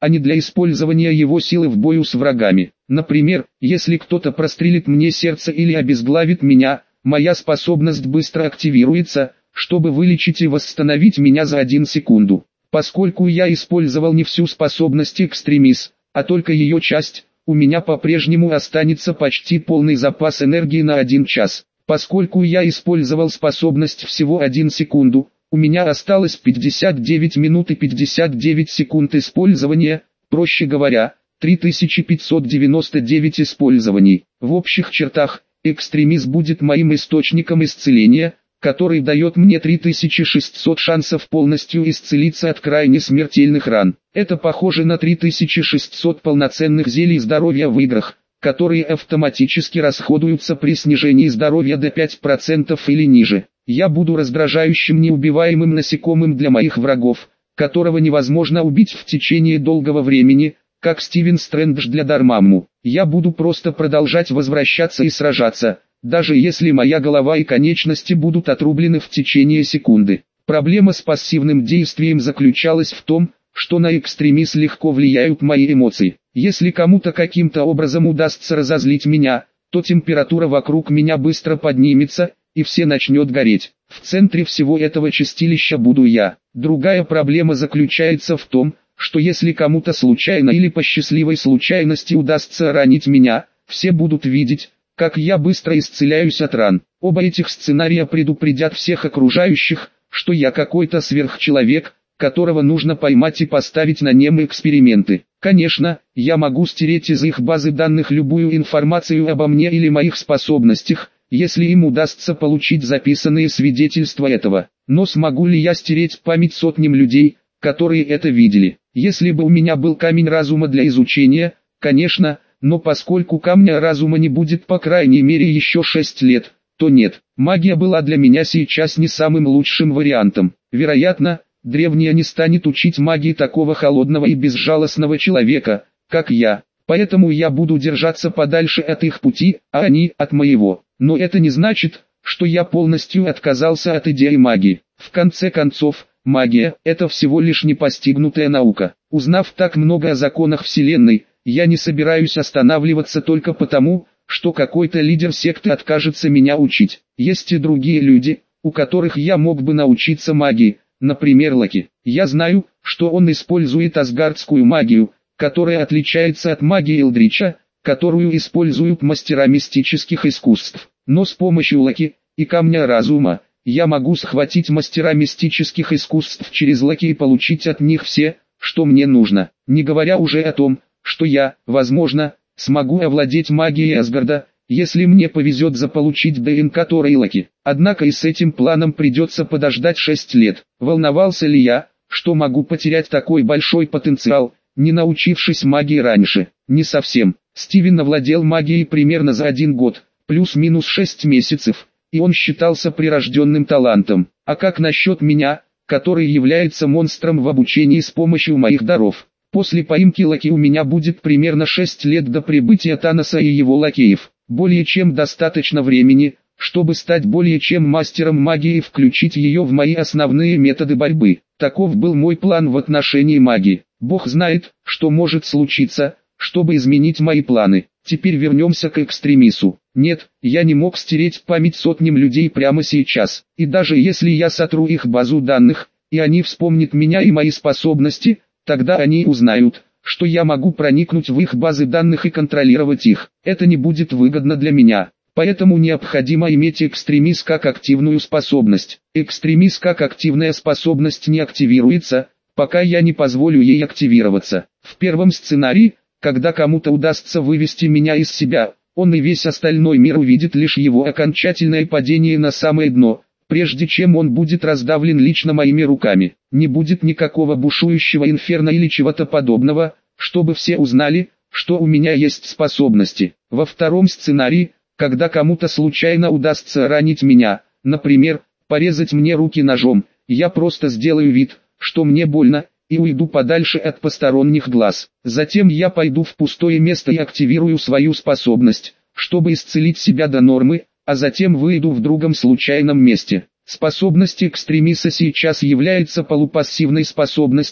а не для использования его силы в бою с врагами. Например, если кто-то прострелит мне сердце или обезглавит меня, моя способность быстро активируется, чтобы вылечить и восстановить меня за одну секунду. Поскольку я использовал не всю способность экстремис, а только ее часть, у меня по-прежнему останется почти полный запас энергии на один час. Поскольку я использовал способность всего одну секунду, у меня осталось пятьдесят девять минут и пятьдесят девять секунд использования, проще говоря, три тысячи пятьсот девяносто девять использований. В общих чертах, экстремис будет моим источником исцеления, который дает мне три тысячи шестьсот шансов полностью исцелиться от крайне смертельных ран. Это похоже на три тысячи шестьсот полноценных зелий здоровья в играх, которые автоматически расходуются при снижении здоровья до пяти процентов или ниже. Я буду раздражающим неубиваемым насекомым для моих врагов, которого невозможно убить в течение долгого времени, как Стивен Стрэндж для Дармамму. Я буду просто продолжать возвращаться и сражаться, даже если моя голова и конечности будут отрублены в течение секунды. Проблема с пассивным действием заключалась в том, что на экстремис легко влияют мои эмоции. Если кому-то каким-то образом удастся разозлить меня, то температура вокруг меня быстро поднимется, и все начнет гореть. В центре всего этого чистилища буду я. Другая проблема заключается в том, что если кому-то случайно или по счастливой случайности удастся ранить меня, все будут видеть, как я быстро исцеляюсь от ран. Оба этих сценария предупредят всех окружающих, что я какой-то сверхчеловек, которого нужно поймать и поставить на немые эксперименты. Конечно, я могу стереть из их базы данных любую информацию обо мне или моих способностях, если им удастся получить записанные свидетельства этого. Но смогу ли я стереть память сотням людей, которые это видели? Если бы у меня был камень разума для изучения, конечно, но поскольку камня разума не будет по крайней мере еще шесть лет, то нет. Магия была для меня сейчас не самым лучшим вариантом. Вероятно, древняя не станет учить магии такого холодного и безжалостного человека, как я. Поэтому я буду держаться подальше от их пути, а они от моего. Но это не значит, что я полностью отказался от идеи магии. В конце концов, магия – это всего лишь непостигнутая наука. Узнав так много о законах Вселенной, я не собираюсь останавливаться только потому, что какой-то лидер секты откажется меня учить. Есть и другие люди, у которых я мог бы научиться магии, например Локи. Я знаю, что он использует асгардскую магию, которая отличается от магии Элдрича, которую используют мастера мистических искусств. Но с помощью Локи и камня разума, я могу схватить мастера мистических искусств через Локи и получить от них все, что мне нужно. Не говоря уже о том, что я, возможно, смогу овладеть магией Асгарда, если мне повезет заполучить ДНК Тора и Локи. Однако и с этим планом придется подождать шесть лет. Волновался ли я, что могу потерять такой большой потенциал, не научившись магии раньше? Не совсем. Стивен овладел магией примерно за один год, плюс-минус шесть месяцев, и он считался прирожденным талантом. А как насчет меня, который является монстром в обучении с помощью моих даров? После поимки Локи у меня будет примерно шесть лет до прибытия Таноса и его лакеев. Более чем достаточно времени, чтобы стать более чем мастером магии и включить ее в мои основные методы борьбы. Таков был мой план в отношении магии. Бог знает, что может случиться, чтобы изменить мои планы. Теперь вернемся к экстремису. Нет, я не мог стереть память сотням людей прямо сейчас. И даже если я сотру их базу данных, и они вспомнят меня и мои способности, тогда они узнают, что я могу проникнуть в их базы данных и контролировать их. Это не будет выгодно для меня. Поэтому необходимо иметь экстремис как активную способность. Экстремис как активная способность не активируется, пока я не позволю ей активироваться. В первом сценарии, когда кому-то удастся вывести меня из себя, он и весь остальной мир увидит лишь его окончательное падение на самое дно, прежде чем он будет раздавлен лично моими руками. Не будет никакого бушующего инферно или чего-то подобного, чтобы все узнали, что у меня есть способности. Во втором сценарии, когда кому-то случайно удастся ранить меня, например, порезать мне руки ножом, я просто сделаю вид, что мне больно, и уйду подальше от посторонних глаз. Затем я пойду в пустое место и активирую свою способность, чтобы исцелить себя до нормы, а затем выйду в другом случайном месте. Способность экстремиса сейчас является полупассивной способностью,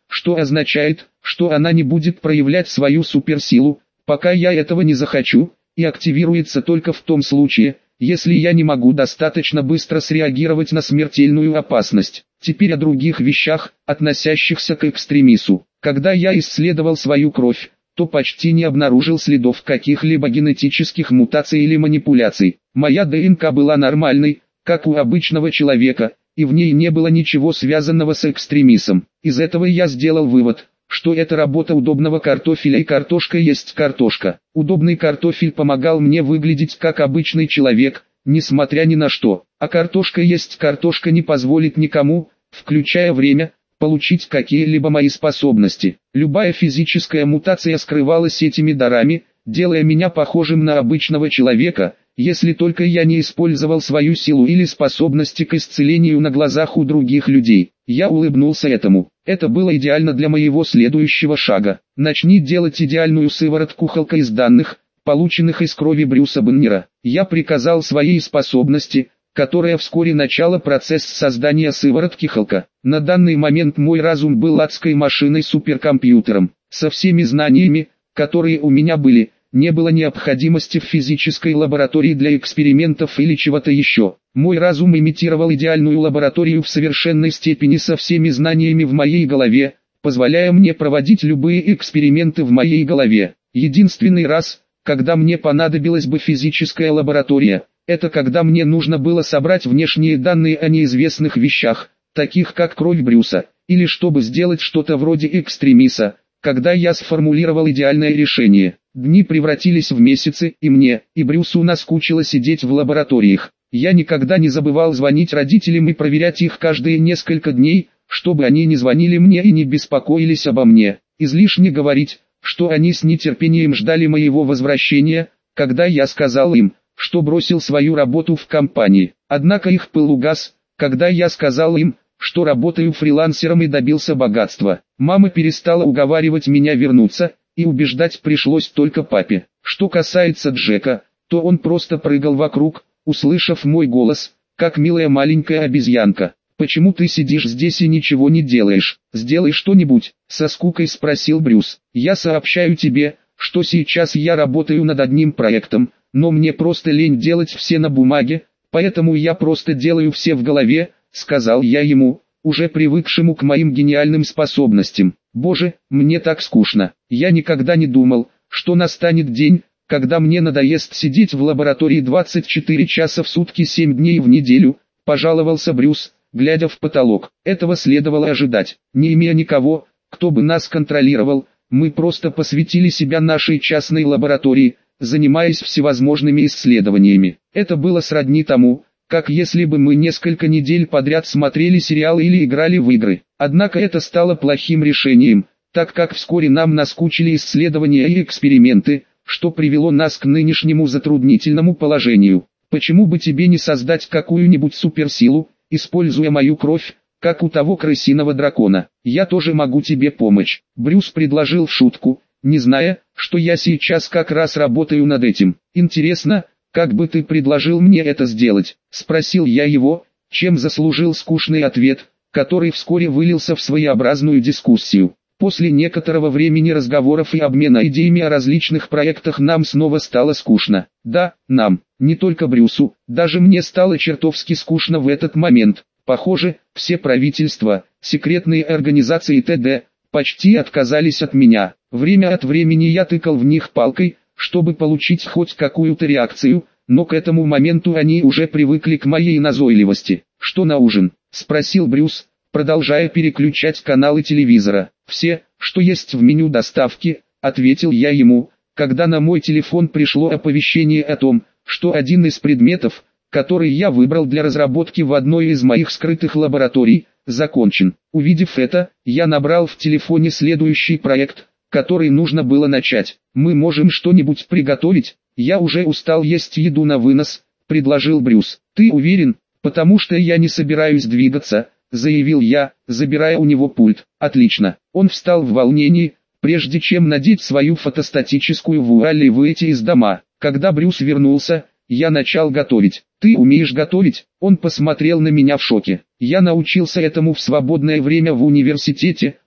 что означает, что она не будет проявлять свою суперсилу, пока я этого не захочу, и активируется только в том случае, если я не могу достаточно быстро среагировать на смертельную опасность. Теперь о других вещах, относящихся к экстремису. Когда я исследовал свою кровь, то почти не обнаружил следов каких-либо генетических мутаций или манипуляций. Моя ДНК была нормальной, как у обычного человека, и в ней не было ничего связанного с экстремисом. Из этого я сделал вывод, что это работа удобного картофеля, и картошка есть картошка. Удобный картофель помогал мне выглядеть как обычный человек, несмотря ни на что. А картошка есть картошка не позволит никому, включая время, получить какие-либо мои способности. Любая физическая мутация скрывалась этими дарами, делая меня похожим на обычного человека, если только я не использовал свою силу или способности к исцелению на глазах у других людей. Я улыбнулся этому. Это было идеально для моего следующего шага. Начни делать идеальную сыворотку Халка из данных, полученных из крови Брюса Беннера. Я приказал своей способности, которая вскоре начала процесс создания сыворотки Халка. На данный момент мой разум был адской машиной-суперкомпьютером. Со всеми знаниями, которые у меня были, не было необходимости в физической лаборатории для экспериментов или чего-то еще. Мой разум имитировал идеальную лабораторию в совершенной степени со всеми знаниями в моей голове, позволяя мне проводить любые эксперименты в моей голове. Единственный раз, когда мне понадобилась бы физическая лаборатория, это когда мне нужно было собрать внешние данные о неизвестных вещах, таких как кровь Брюса, или чтобы сделать что-то вроде экстремиса, когда я сформулировал идеальное решение. Дни превратились в месяцы, и мне, и Брюсу наскучило сидеть в лабораториях. Я никогда не забывал звонить родителям и проверять их каждые несколько дней, чтобы они не звонили мне и не беспокоились обо мне. Излишне говорить, что они с нетерпением ждали моего возвращения, когда я сказал им, что бросил свою работу в компании. Однако их пыл угас, когда я сказал им, что работаю фрилансером и добился богатства. Мама перестала уговаривать меня вернуться, и убеждать пришлось только папе. Что касается Джека, то он просто прыгал вокруг, услышав мой голос, как милая маленькая обезьянка. «Почему ты сидишь здесь и ничего не делаешь? Сделай что-нибудь», — со скукой спросил Брюс. «Я сообщаю тебе, что сейчас я работаю над одним проектом, но мне просто лень делать все на бумаге, поэтому я просто делаю все в голове», — сказал я ему, уже привыкшему к моим гениальным способностям. «Боже, мне так скучно. Я никогда не думал, что настанет день, когда мне надоест сидеть в лаборатории двадцать четыре часа в сутки семь дней в неделю», — пожаловался Брюс, глядя в потолок. Этого следовало ожидать. Не имея никого, кто бы нас контролировал, мы просто посвятили себя нашей частной лаборатории, занимаясь всевозможными исследованиями. Это было сродни тому, как если бы мы несколько недель подряд смотрели сериалы или играли в игры. Однако это стало плохим решением, так как вскоре нам наскучили исследования и эксперименты, что привело нас к нынешнему затруднительному положению. Почему бы тебе не создать какую-нибудь суперсилу, используя мою кровь, как у того крысиного дракона? Я тоже могу тебе помочь. Брюс предложил в шутку, не зная, что я сейчас как раз работаю над этим. Интересно, как бы ты предложил мне это сделать? Спросил я его, чем заслужил скучный ответ, который вскоре вылился в своеобразную дискуссию. После некоторого времени разговоров и обмена идеями о различных проектах нам снова стало скучно. Да, нам, не только Брюсу, даже мне стало чертовски скучно в этот момент. Похоже, все правительства, секретные организации и т.д. почти отказались от меня. Время от времени я тыкал в них палкой, чтобы получить хоть какую-то реакцию, но к этому моменту они уже привыкли к моей назойливости. «Что на ужин?» – спросил Брюс, продолжая переключать каналы телевизора. «Все, что есть в меню доставки», — ответил я ему, когда на мой телефон пришло оповещение о том, что один из предметов, который я выбрал для разработки в одной из моих скрытых лабораторий, закончен. Увидев это, я набрал в телефоне следующий проект, который нужно было начать. «Мы можем что-нибудь приготовить? Я уже устал есть еду на вынос», — предложил Брюс. «Ты уверен? Потому что я не собираюсь двигаться», — заявил я, забирая у него пульт. «Отлично». Он встал в волнении, прежде чем надеть свою фотостатическую вуаль и выйти из дома. Когда Брюс вернулся, я начал готовить. «Ты умеешь готовить?» Он посмотрел на меня в шоке. «Я научился этому в свободное время в университете»,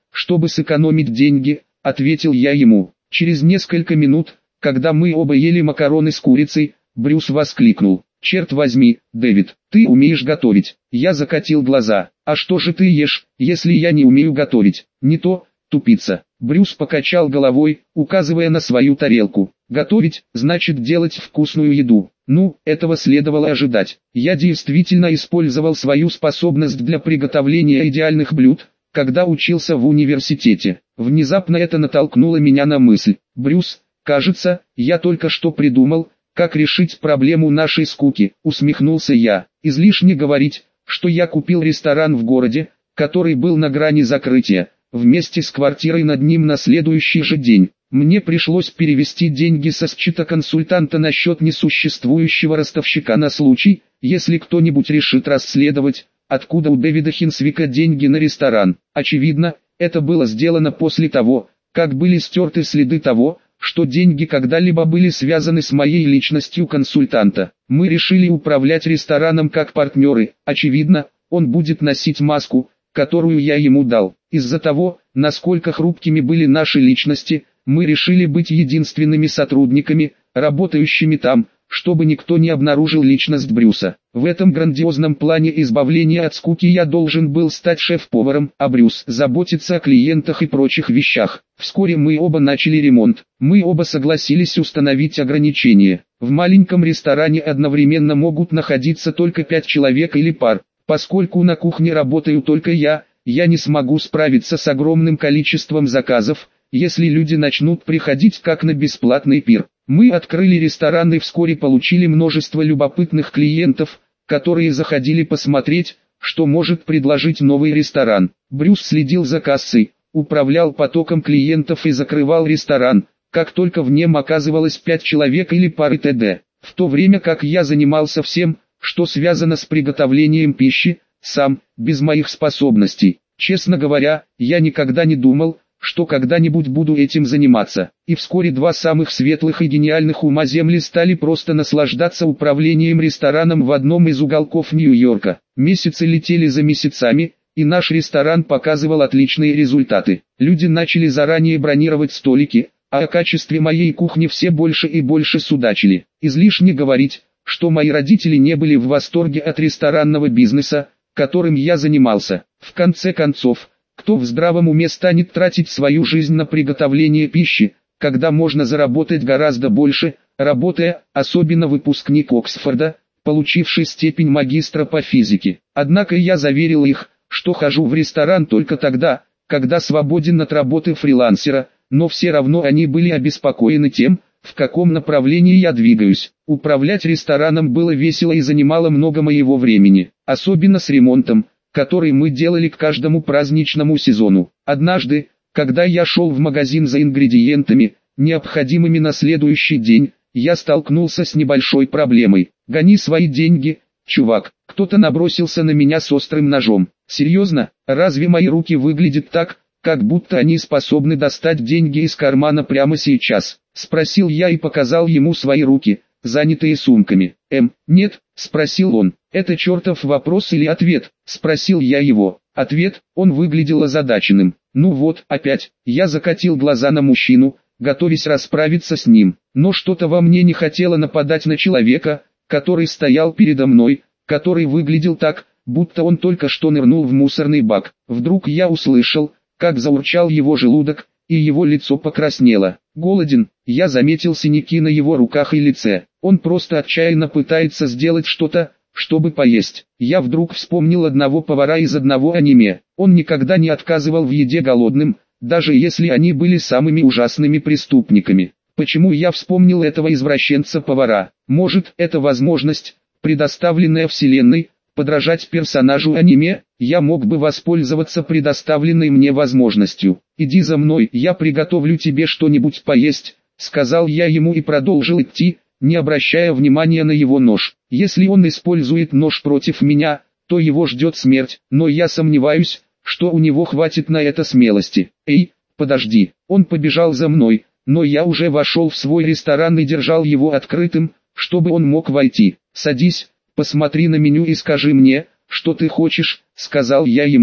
чтобы сэкономить деньги, ответил я ему. Через несколько минут, когда мы оба ели макароны с курицей, Брюс воскликнул: «Черт возьми, Дэвид, ты умеешь готовить». Я закатил глаза. «А что же ты ешь, если я не умею готовить?» «Не то, тупица». Брюс покачал головой, указывая на свою тарелку. «Готовить, значит делать вкусную еду». Ну, этого следовало ожидать. Я действительно использовал свою способность для приготовления идеальных блюд, когда учился в университете. Внезапно это натолкнуло меня на мысль: «Брюс, кажется, я только что придумал, как решить проблему нашей скуки», усмехнулся я. Излишне говорить, что я купил ресторан в городе, который был на грани закрытия, вместе с квартирой над ним на следующий же день. Мне пришлось перевести деньги со счета консультанта на счет несуществующего ростовщика на случай, если кто-нибудь решит расследовать, откуда у Дэвида Хинсвика деньги на ресторан. Очевидно, это было сделано после того, как были стерты следы того, что деньги когда-либо были связаны с моей личностью консультанта. Мы решили управлять рестораном как партнеры. Очевидно, он будет носить маску, которую я ему дал. Из-за того, насколько хрупкими были наши личности, мы решили быть единственными сотрудниками, работающими там, чтобы никто не обнаружил личность Брюса. В этом грандиозном плане избавления от скуки я должен был стать шеф-поваром, а Брюс заботиться о клиентах и прочих вещах. Вскоре мы оба начали ремонт. Мы оба согласились установить ограничения. В маленьком ресторане одновременно могут находиться только пять человек или пар. Поскольку на кухне работаю только я, я не смогу справиться с огромным количеством заказов, если люди начнут приходить как на бесплатный пир. Мы открыли ресторан и вскоре получили множество любопытных клиентов, которые заходили посмотреть, что может предложить новый ресторан. Брюс следил за кассой, управлял потоком клиентов и закрывал ресторан, как только в нем оказывалось пять человек или пары т.д. В то время как я занимался всем, что связано с приготовлением пищи, сам, без моих способностей. Честно говоря, я никогда не думал, что когда-нибудь буду этим заниматься. И вскоре два самых светлых и гениальных ума Земли стали просто наслаждаться управлением рестораном в одном из уголков Нью-Йорка. Месяцы летели за месяцами, и наш ресторан показывал отличные результаты. Люди начали заранее бронировать столики, а о качестве моей кухни все больше и больше судачили. Излишне говорить, что мои родители не были в восторге от ресторанного бизнеса, которым я занимался. В конце концов, кто в здравом уме станет тратить свою жизнь на приготовление пищи, когда можно заработать гораздо больше, работая, особенно выпускник Оксфорда, получивший степень магистра по физике. Однако я заверил их, что хожу в ресторан только тогда, когда свободен от работы фрилансера, но все равно они были обеспокоены тем, в каком направлении я двигаюсь. Управлять рестораном было весело и занимало много моего времени, особенно с ремонтом, который мы делали к каждому праздничному сезону. Однажды, когда я шел в магазин за ингредиентами, необходимыми на следующий день, я столкнулся с небольшой проблемой. «Гони свои деньги, чувак!» Кто-то набросился на меня с острым ножом. «Серьезно? Разве мои руки выглядят так, как будто они способны достать деньги из кармана прямо сейчас?» Спросил я и показал ему свои руки, занятые сумками. «Эм, нет», спросил он. «Это чертов вопрос или ответ?» Спросил я его. Ответ, он выглядел озадаченным. «Ну вот, опять». Я закатил глаза на мужчину, готовясь расправиться с ним. Но что-то во мне не хотело нападать на человека, который стоял передо мной, который выглядел так, будто он только что нырнул в мусорный бак. Вдруг я услышал, как заурчал его желудок, и его лицо покраснело. «Голоден», я заметил синяки на его руках и лице. Он просто отчаянно пытается сделать что-то, чтобы поесть. Я вдруг вспомнил одного повара из одного аниме. Он никогда не отказывал в еде голодным, даже если они были самыми ужасными преступниками. Почему я вспомнил этого извращенца-повара? Может, это возможность, предоставленная вселенной, подражать персонажу аниме? Я мог бы воспользоваться предоставленной мне возможностью. «Иди за мной, я приготовлю тебе что-нибудь поесть», сказал я ему и продолжил идти, не обращая внимания на его нож. Если он использует нож против меня, то его ждет смерть, но я сомневаюсь, что у него хватит на это смелости. «Эй, подожди!» Он побежал за мной, но я уже вошел в свой ресторан и держал его открытым, чтобы он мог войти. «Садись, посмотри на меню и скажи мне, что ты хочешь», сказал я ему,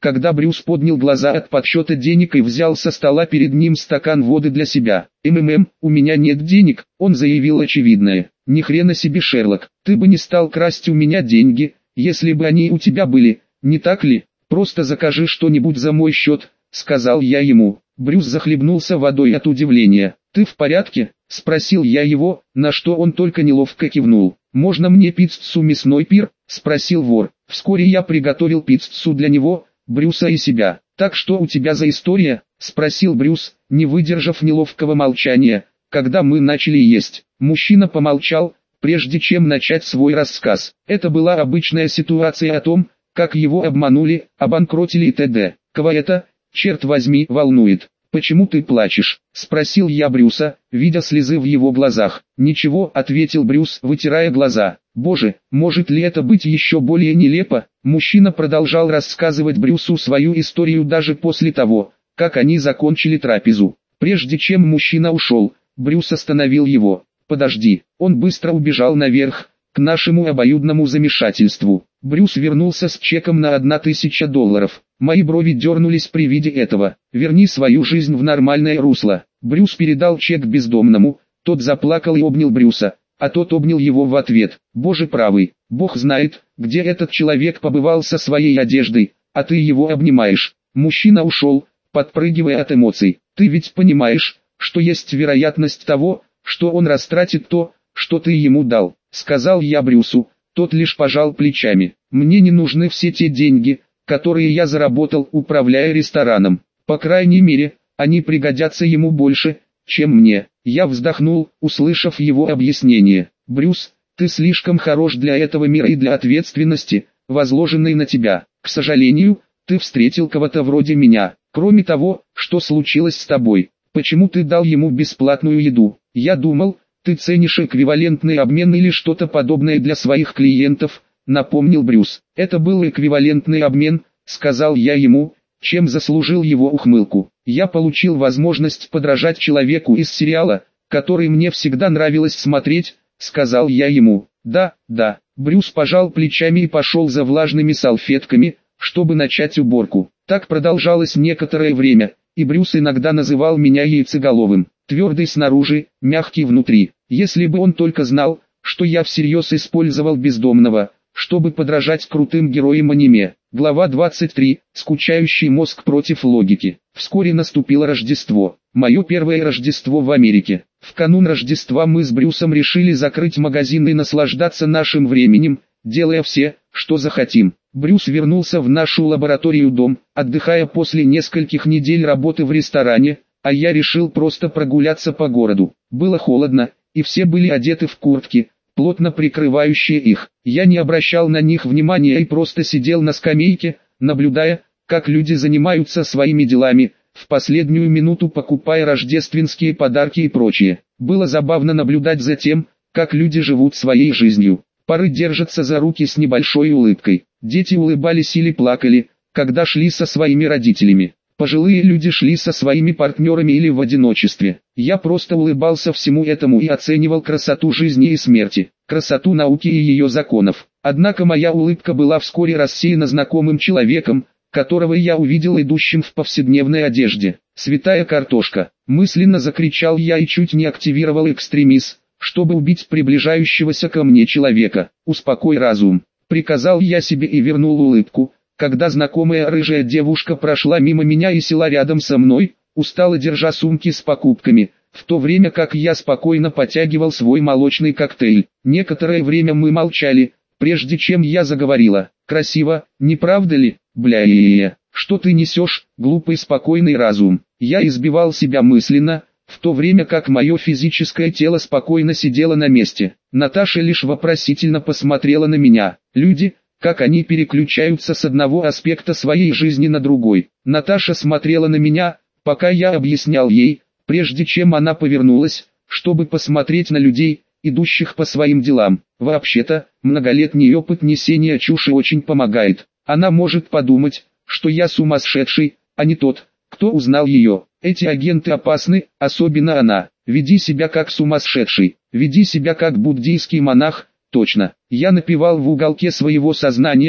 когда Брюс поднял глаза от подсчета денег и взял со стола перед ним стакан воды для себя. «МММ, у меня нет денег», он заявил очевидное. «Ни хрена себе, Шерлок, ты бы не стал красть у меня деньги, если бы они у тебя были, не так ли? Просто закажи что-нибудь за мой счет», сказал я ему. Брюс захлебнулся водой от удивления. «Ты в порядке?» – спросил я его, на что он только неловко кивнул. «Можно мне пиццу мясной пир?» – спросил вор. Вскоре я приготовил пиццу для него, Брюса и себя. «Так что у тебя за история?» – спросил Брюс, не выдержав неловкого молчания, когда мы начали есть. Мужчина помолчал, прежде чем начать свой рассказ. Это была обычная ситуация о том, как его обманули, обанкротили и т.д. «Кого это, черт возьми, волнует?» «Почему ты плачешь?» – спросил я Брюса, видя слезы в его глазах. «Ничего», – ответил Брюс, вытирая глаза. «Боже, может ли это быть еще более нелепо?» Мужчина продолжал рассказывать Брюсу свою историю даже после того, как они закончили трапезу. Прежде чем мужчина ушел, Брюс остановил его. «Подожди». Он быстро убежал наверх, к нашему обоюдному замешательству. Брюс вернулся с чеком на одна тысяча долларов. Мои брови дернулись при виде этого. «Верни свою жизнь в нормальное русло». Брюс передал чек бездомному, тот заплакал и обнял Брюса, а тот обнял его в ответ. «Боже правый, Бог знает, где этот человек побывал со своей одеждой, а ты его обнимаешь». Мужчина ушел, подпрыгивая от эмоций. «Ты ведь понимаешь, что есть вероятность того, что он растратит то, что ты ему дал», сказал я Брюсу. Тот лишь пожал плечами. «Мне не нужны все те деньги, которые я заработал, управляя рестораном. По крайней мере, они пригодятся ему больше, чем мне». Я вздохнул, услышав его объяснение. «Брюс, ты слишком хорош для этого мира и для ответственности, возложенной на тебя. К сожалению, ты встретил кого-то вроде меня. Кроме того, что случилось с тобой? Почему ты дал ему бесплатную еду? Я думал, ты ценишь эквивалентный обмен или что-то подобное для своих клиентов», напомнил Брюс. «Это был эквивалентный обмен», сказал я ему, чем заслужил его ухмылку. «Я получил возможность подражать человеку из сериала, который мне всегда нравилось смотреть», сказал я ему. «Да, да». Брюс пожал плечами и пошел за влажными салфетками, чтобы начать уборку. Так продолжалось некоторое время, и Брюс иногда называл меня яйцеголовым. Твердый снаружи, мягкий внутри. Если бы он только знал, что я всерьез использовал бездомного, чтобы подражать крутым героям аниме. Глава двадцать три. Скучающий мозг против логики. Вскоре наступило Рождество. Мое первое Рождество в Америке. В канун Рождества мы с Брюсом решили закрыть магазин и наслаждаться нашим временем, делая все, что захотим. Брюс вернулся в нашу лабораторию дом, отдыхая после нескольких недель работы в ресторане, а я решил просто прогуляться по городу. Было холодно, и все были одеты в куртки, плотно прикрывающие их. Я не обращал на них внимания и просто сидел на скамейке, наблюдая, как люди занимаются своими делами, в последнюю минуту покупая рождественские подарки и прочее. Было забавно наблюдать за тем, как люди живут своей жизнью. Пары держатся за руки с небольшой улыбкой. Дети улыбались или плакали, когда шли со своими родителями. Пожилые люди шли со своими партнерами или в одиночестве. Я просто улыбался всему этому и оценивал красоту жизни и смерти, красоту науки и ее законов. Однако моя улыбка была вскоре рассеяна знакомым человеком, которого я увидел идущим в повседневной одежде. «Святая картошка!» Мысленно закричал я и чуть не активировал экстремиз, чтобы убить приближающегося ко мне человека. «Успокой разум», приказал я себе и вернул улыбку, когда знакомая рыжая девушка прошла мимо меня и села рядом со мной, устало держа сумки с покупками, в то время как я спокойно потягивал свой молочный коктейль. Некоторое время мы молчали, прежде чем я заговорила. «Красиво, не правда ли, бля-е-е? Что ты несешь, глупый спокойный разум?» Я избивал себя мысленно, в то время как мое физическое тело спокойно сидело на месте. Наташа лишь вопросительно посмотрела на меня. Люди, как они переключаются с одного аспекта своей жизни на другой. Наташа смотрела на меня, пока я объяснял ей, прежде чем она повернулась, чтобы посмотреть на людей, идущих по своим делам. Вообще-то, многолетний опыт несения чуши очень помогает. Она может подумать, что я сумасшедший, а не тот, кто узнал ее. Эти агенты опасны, особенно она. Веди себя как сумасшедший, веди себя как буддийский монах. Точно. Я напевал в уголке своего сознания,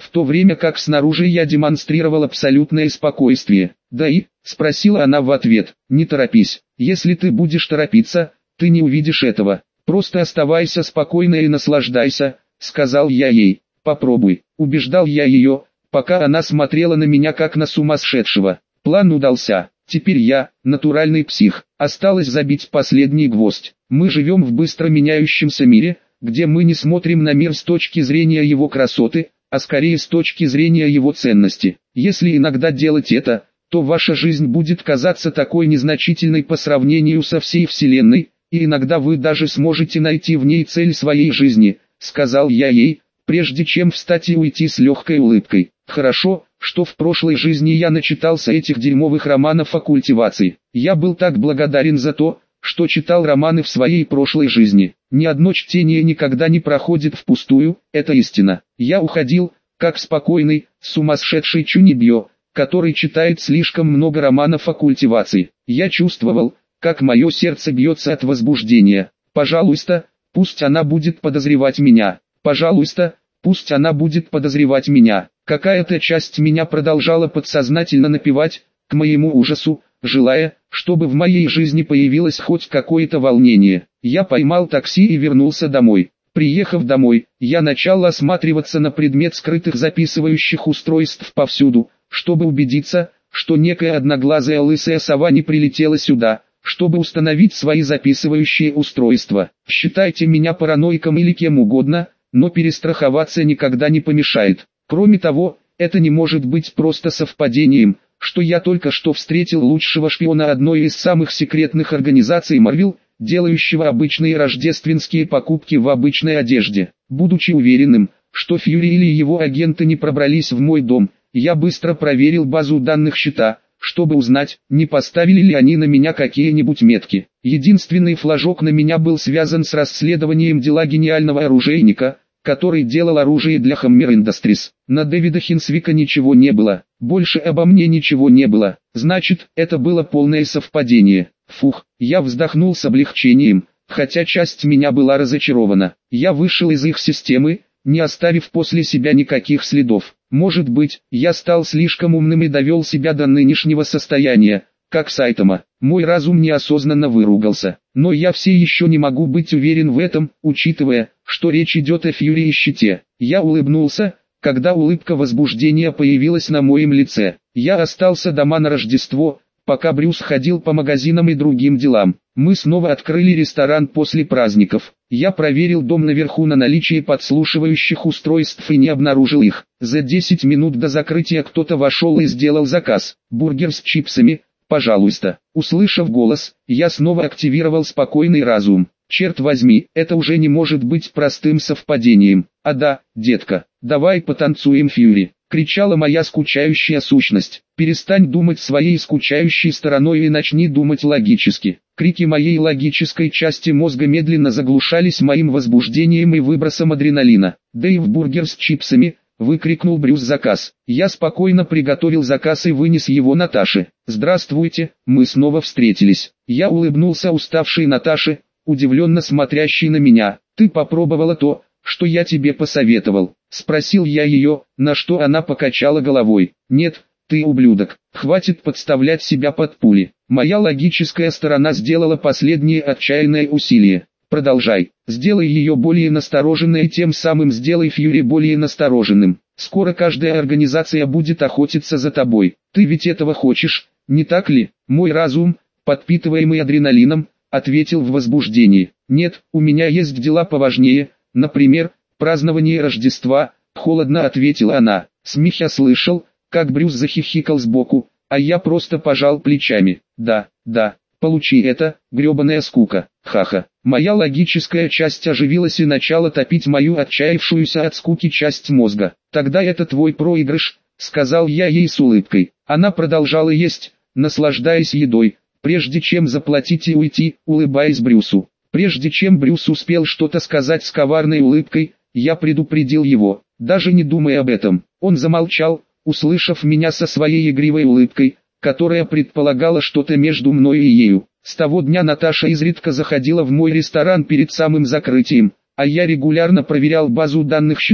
в то время как снаружи я демонстрировал абсолютное спокойствие. «Да и?» – спросила она в ответ. «Не торопись. Если ты будешь торопиться, ты не увидишь этого. Просто оставайся спокойной и наслаждайся», – сказал я ей. «Попробуй», – убеждал я ее, пока она смотрела на меня как на сумасшедшего. План удался. Теперь я, натуральный псих, осталось забить последний гвоздь. Мы живем в быстро меняющемся мире, где мы не смотрим на мир с точки зрения его красоты, а скорее с точки зрения его ценности. Если иногда делать это, то ваша жизнь будет казаться такой незначительной по сравнению со всей Вселенной, и иногда вы даже сможете найти в ней цель своей жизни, сказал я ей, прежде чем встать и уйти с легкой улыбкой. Хорошо, что в прошлой жизни я начитался этих дерьмовых романов о культивации. Я был так благодарен за то, что читал романы в своей прошлой жизни. Ни одно чтение никогда не проходит впустую, это истина. Я уходил, как спокойный, сумасшедший чунибьё, который читает слишком много романов о культивации. Я чувствовал, как мое сердце бьется от возбуждения. Пожалуйста, пусть она будет подозревать меня. Пожалуйста, пусть она будет подозревать меня. Какая-то часть меня продолжала подсознательно напевать, к моему ужасу, желая, чтобы в моей жизни появилось хоть какое-то волнение. Я поймал такси и вернулся домой. Приехав домой, я начал осматриваться на предмет скрытых записывающих устройств повсюду, чтобы убедиться, что некая одноглазая лысая сова не прилетела сюда, чтобы установить свои записывающие устройства. Считайте меня параноиком или кем угодно, но перестраховаться никогда не помешает. Кроме того, это не может быть просто совпадением, что я только что встретил лучшего шпиона одной из самых секретных организаций Marvel, делающего обычные рождественские покупки в обычной одежде. Будучи уверенным, что Фьюри или его агенты не пробрались в мой дом, я быстро проверил базу данных счета, чтобы узнать, не поставили ли они на меня какие-нибудь метки. Единственный флажок на меня был связан с расследованием дела гениального оружейника, который делал оружие для Hammer Industries. На Дэвида Хинсвика ничего не было, больше обо мне ничего не было, значит, это было полное совпадение. Фух, я вздохнул с облегчением, хотя часть меня была разочарована. Я вышел из их системы, не оставив после себя никаких следов. Может быть, я стал слишком умным и довел себя до нынешнего состояния, как Сайтама. Мой разум неосознанно выругался, но я все еще не могу быть уверен в этом, учитывая, что речь идет о Фьюри и щите. Я улыбнулся, когда улыбка возбуждения появилась на моем лице. Я остался дома на Рождество, пока Брюс ходил по магазинам и другим делам. Мы снова открыли ресторан после праздников. Я проверил дом наверху на наличие подслушивающих устройств и не обнаружил их. За десять минут до закрытия кто-то вошел и сделал заказ. Бургер с чипсами, пожалуйста. Услышав голос, я снова активировал спокойный разум. Черт возьми, это уже не может быть простым совпадением. А да, детка, давай потанцуем, Фьюри, кричала моя скучающая сущность. Перестань думать своей скучающей стороной и начни думать логически. Крики моей логической части мозга медленно заглушались моим возбуждением и выбросом адреналина. «Дэйв, бургер с чипсами!» — выкрикнул Брюс заказ. Я спокойно приготовил заказ и вынес его Наташе. «Здравствуйте, мы снова встретились». Я улыбнулся уставшей Наташе, удивленно смотрящей на меня. «Ты попробовала то, что я тебе посоветовал?» — спросил я ее, на что она покачала головой. «Нет, ты ублюдок, хватит подставлять себя под пули». Моя логическая сторона сделала последнее отчаянное усилие. «Продолжай, сделай ее более настороженной и тем самым сделай Фьюри более настороженным. Скоро каждая организация будет охотиться за тобой. Ты ведь этого хочешь, не так ли?» Мой разум, подпитываемый адреналином, ответил в возбуждении. «Нет, у меня есть дела поважнее, например, празднование Рождества», — холодно ответила она. Смех я слышал, как Брюс захихикал сбоку, а я просто пожал плечами. «Да, да, получи это, гребаная скука, ха-ха». Моя логическая часть оживилась и начала топить мою отчаявшуюся от скуки часть мозга. «Тогда это твой проигрыш», — сказал я ей с улыбкой. Она продолжала есть, наслаждаясь едой, прежде чем заплатить и уйти, улыбаясь Брюсу. Прежде чем Брюс успел что-то сказать с коварной улыбкой, я предупредил его, даже не думая об этом. Он замолчал, услышав меня со своей игривой улыбкой, которая предполагала что-то между мной и ею. С того дня Наташа изредка заходила в мой ресторан перед самым закрытием, а я регулярно проверял базу данных счета,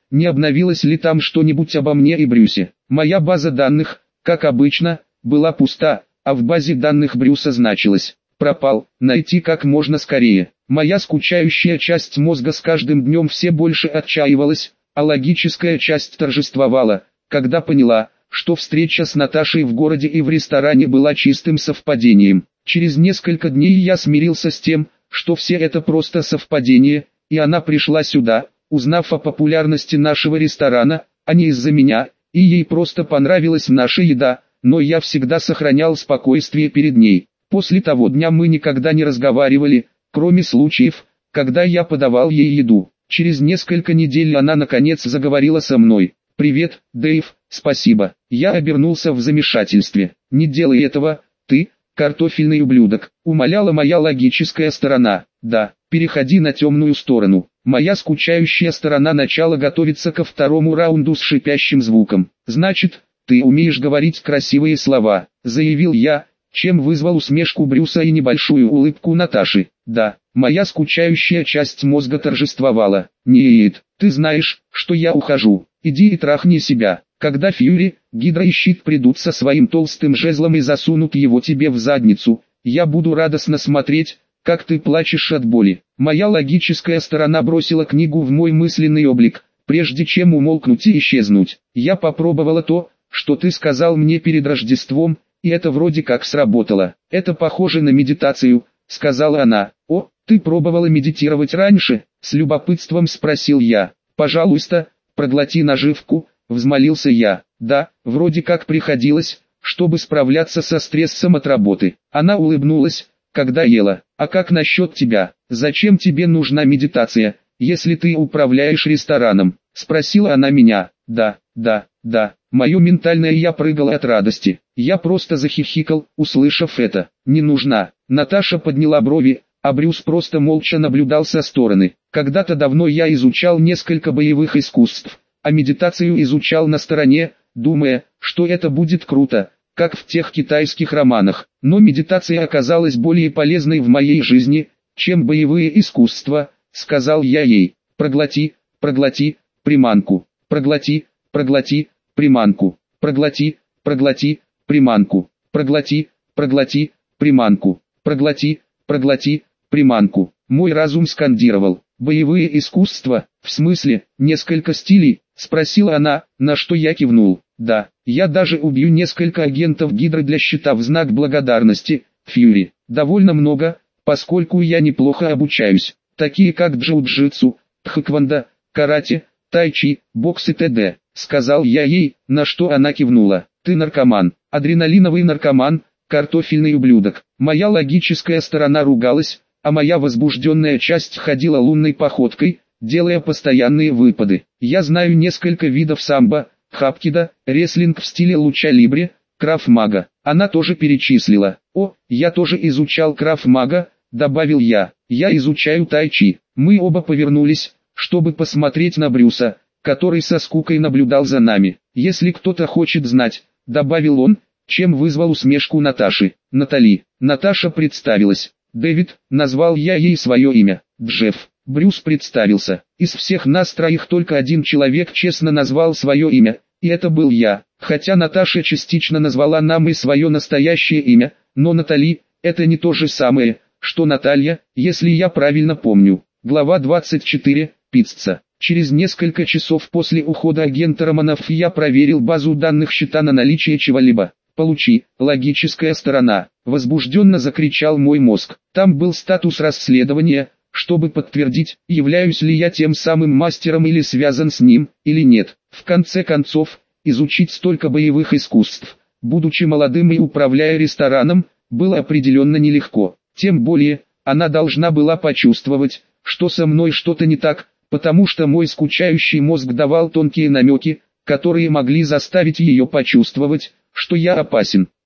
не обновилось ли там что-нибудь обо мне и Брюсе. Моя база данных, как обычно, была пуста, а в базе данных Брюса значилось «пропал», найти как можно скорее. Моя скучающая часть мозга с каждым днем все больше отчаивалась, а логическая часть торжествовала, когда поняла, что встреча с Наташей в городе и в ресторане была чистым совпадением. Через несколько дней я смирился с тем, что все это просто совпадение, и она пришла сюда, узнав о популярности нашего ресторана, а не из-за меня, и ей просто понравилась наша еда, но я всегда сохранял спокойствие перед ней. После того дня мы никогда не разговаривали, кроме случаев, когда я подавал ей еду. Через несколько недель она наконец заговорила со мной. «Привет, Дэйв, спасибо». Я обернулся в замешательстве. «Не делай этого, ты, картофельный ублюдок», умоляла моя логическая сторона. «Да, переходи на темную сторону». Моя скучающая сторона начала готовиться ко второму раунду с шипящим звуком. «Значит, ты умеешь говорить красивые слова», заявил я, чем вызвал усмешку Брюса и небольшую улыбку Наташи. «Да». Моя скучающая часть мозга торжествовала. «Нет, ты знаешь, что я ухожу. Иди и трахни себя». Когда Фьюри, Гидра и Щит придут со своим толстым жезлом и засунут его тебе в задницу, я буду радостно смотреть, как ты плачешь от боли. Моя логическая сторона бросила книгу в мой мысленный облик, прежде чем умолкнуть и исчезнуть. Я попробовала то, что ты сказал мне перед Рождеством, и это вроде как сработало. Это похоже на медитацию, сказала она. О, ты пробовала медитировать раньше? С любопытством спросил я. Пожалуйста, проглоти наживку, взмолился я. Да, вроде как приходилось, чтобы справляться со стрессом от работы. Она улыбнулась, когда ела. А как насчет тебя? Зачем тебе нужна медитация, если ты управляешь рестораном? Спросила она меня. Да, да, да. Мое ментальное я прыгало от радости. Я просто захихикал, услышав это. Не нужна. Наташа подняла брови, а Брюс просто молча наблюдал со стороны. Когда-то давно я изучал несколько боевых искусств, а медитацию изучал на стороне, думая, что это будет круто, как в тех китайских романах. Но медитация оказалась более полезной в моей жизни, чем боевые искусства, сказал я ей. Проглоти, проглоти, приманку, проглоти, проглоти, приманку, проглоти, проглоти, приманку, проглоти, проглоти, приманку, проглоти, проглоти, приманку. Мой разум скандировал. Боевые искусства, в смысле, несколько стилей, спросила она, на что я кивнул. Да, я даже убью несколько агентов Гидры для Щита в знак благодарности, Фьюри. Довольно много, поскольку я неплохо обучаюсь, такие как джиу-джитсу, тхэквондо, карате, тайчи, бокс и т.д. Сказал я ей, на что она кивнула. Ты наркоман, адреналиновый наркоман, картофельный ублюдок. Моя логическая сторона ругалась, а моя возбужденная часть ходила лунной походкой, делая постоянные выпады. Я знаю несколько видов самбо, хапкида, рестлинг в стиле луча-либре, крав-мага. Она тоже перечислила. О, я тоже изучал крав-мага, добавил я. Я изучаю тайчи. Мы оба повернулись, чтобы посмотреть на Брюса, который со скукой наблюдал за нами. Если кто-то хочет знать, добавил он, чем вызвал усмешку Наташи. Натали. Наташа представилась. Дэвид, назвал я ей свое имя. Джефф. Брюс представился. Из всех нас троих только один человек честно назвал свое имя, и это был я. Хотя Наташа частично назвала нам и свое настоящее имя, но Натали – это не то же самое, что Наталья, если я правильно помню. Глава двадцать четыре. Пицца. Через несколько часов после ухода агента Романов я проверил базу данных Щита на наличие чего-либо. «Получи, логическая сторона», – возбужденно закричал мой мозг. Там был статус расследования, чтобы подтвердить, являюсь ли я тем самым мастером или связан с ним, или нет. В конце концов, изучить столько боевых искусств, будучи молодым и управляя рестораном, было определенно нелегко. Тем более, она должна была почувствовать, что со мной что-то не так, потому что мой скучающий мозг давал тонкие намеки, которые могли заставить ее почувствовать, что я опасен.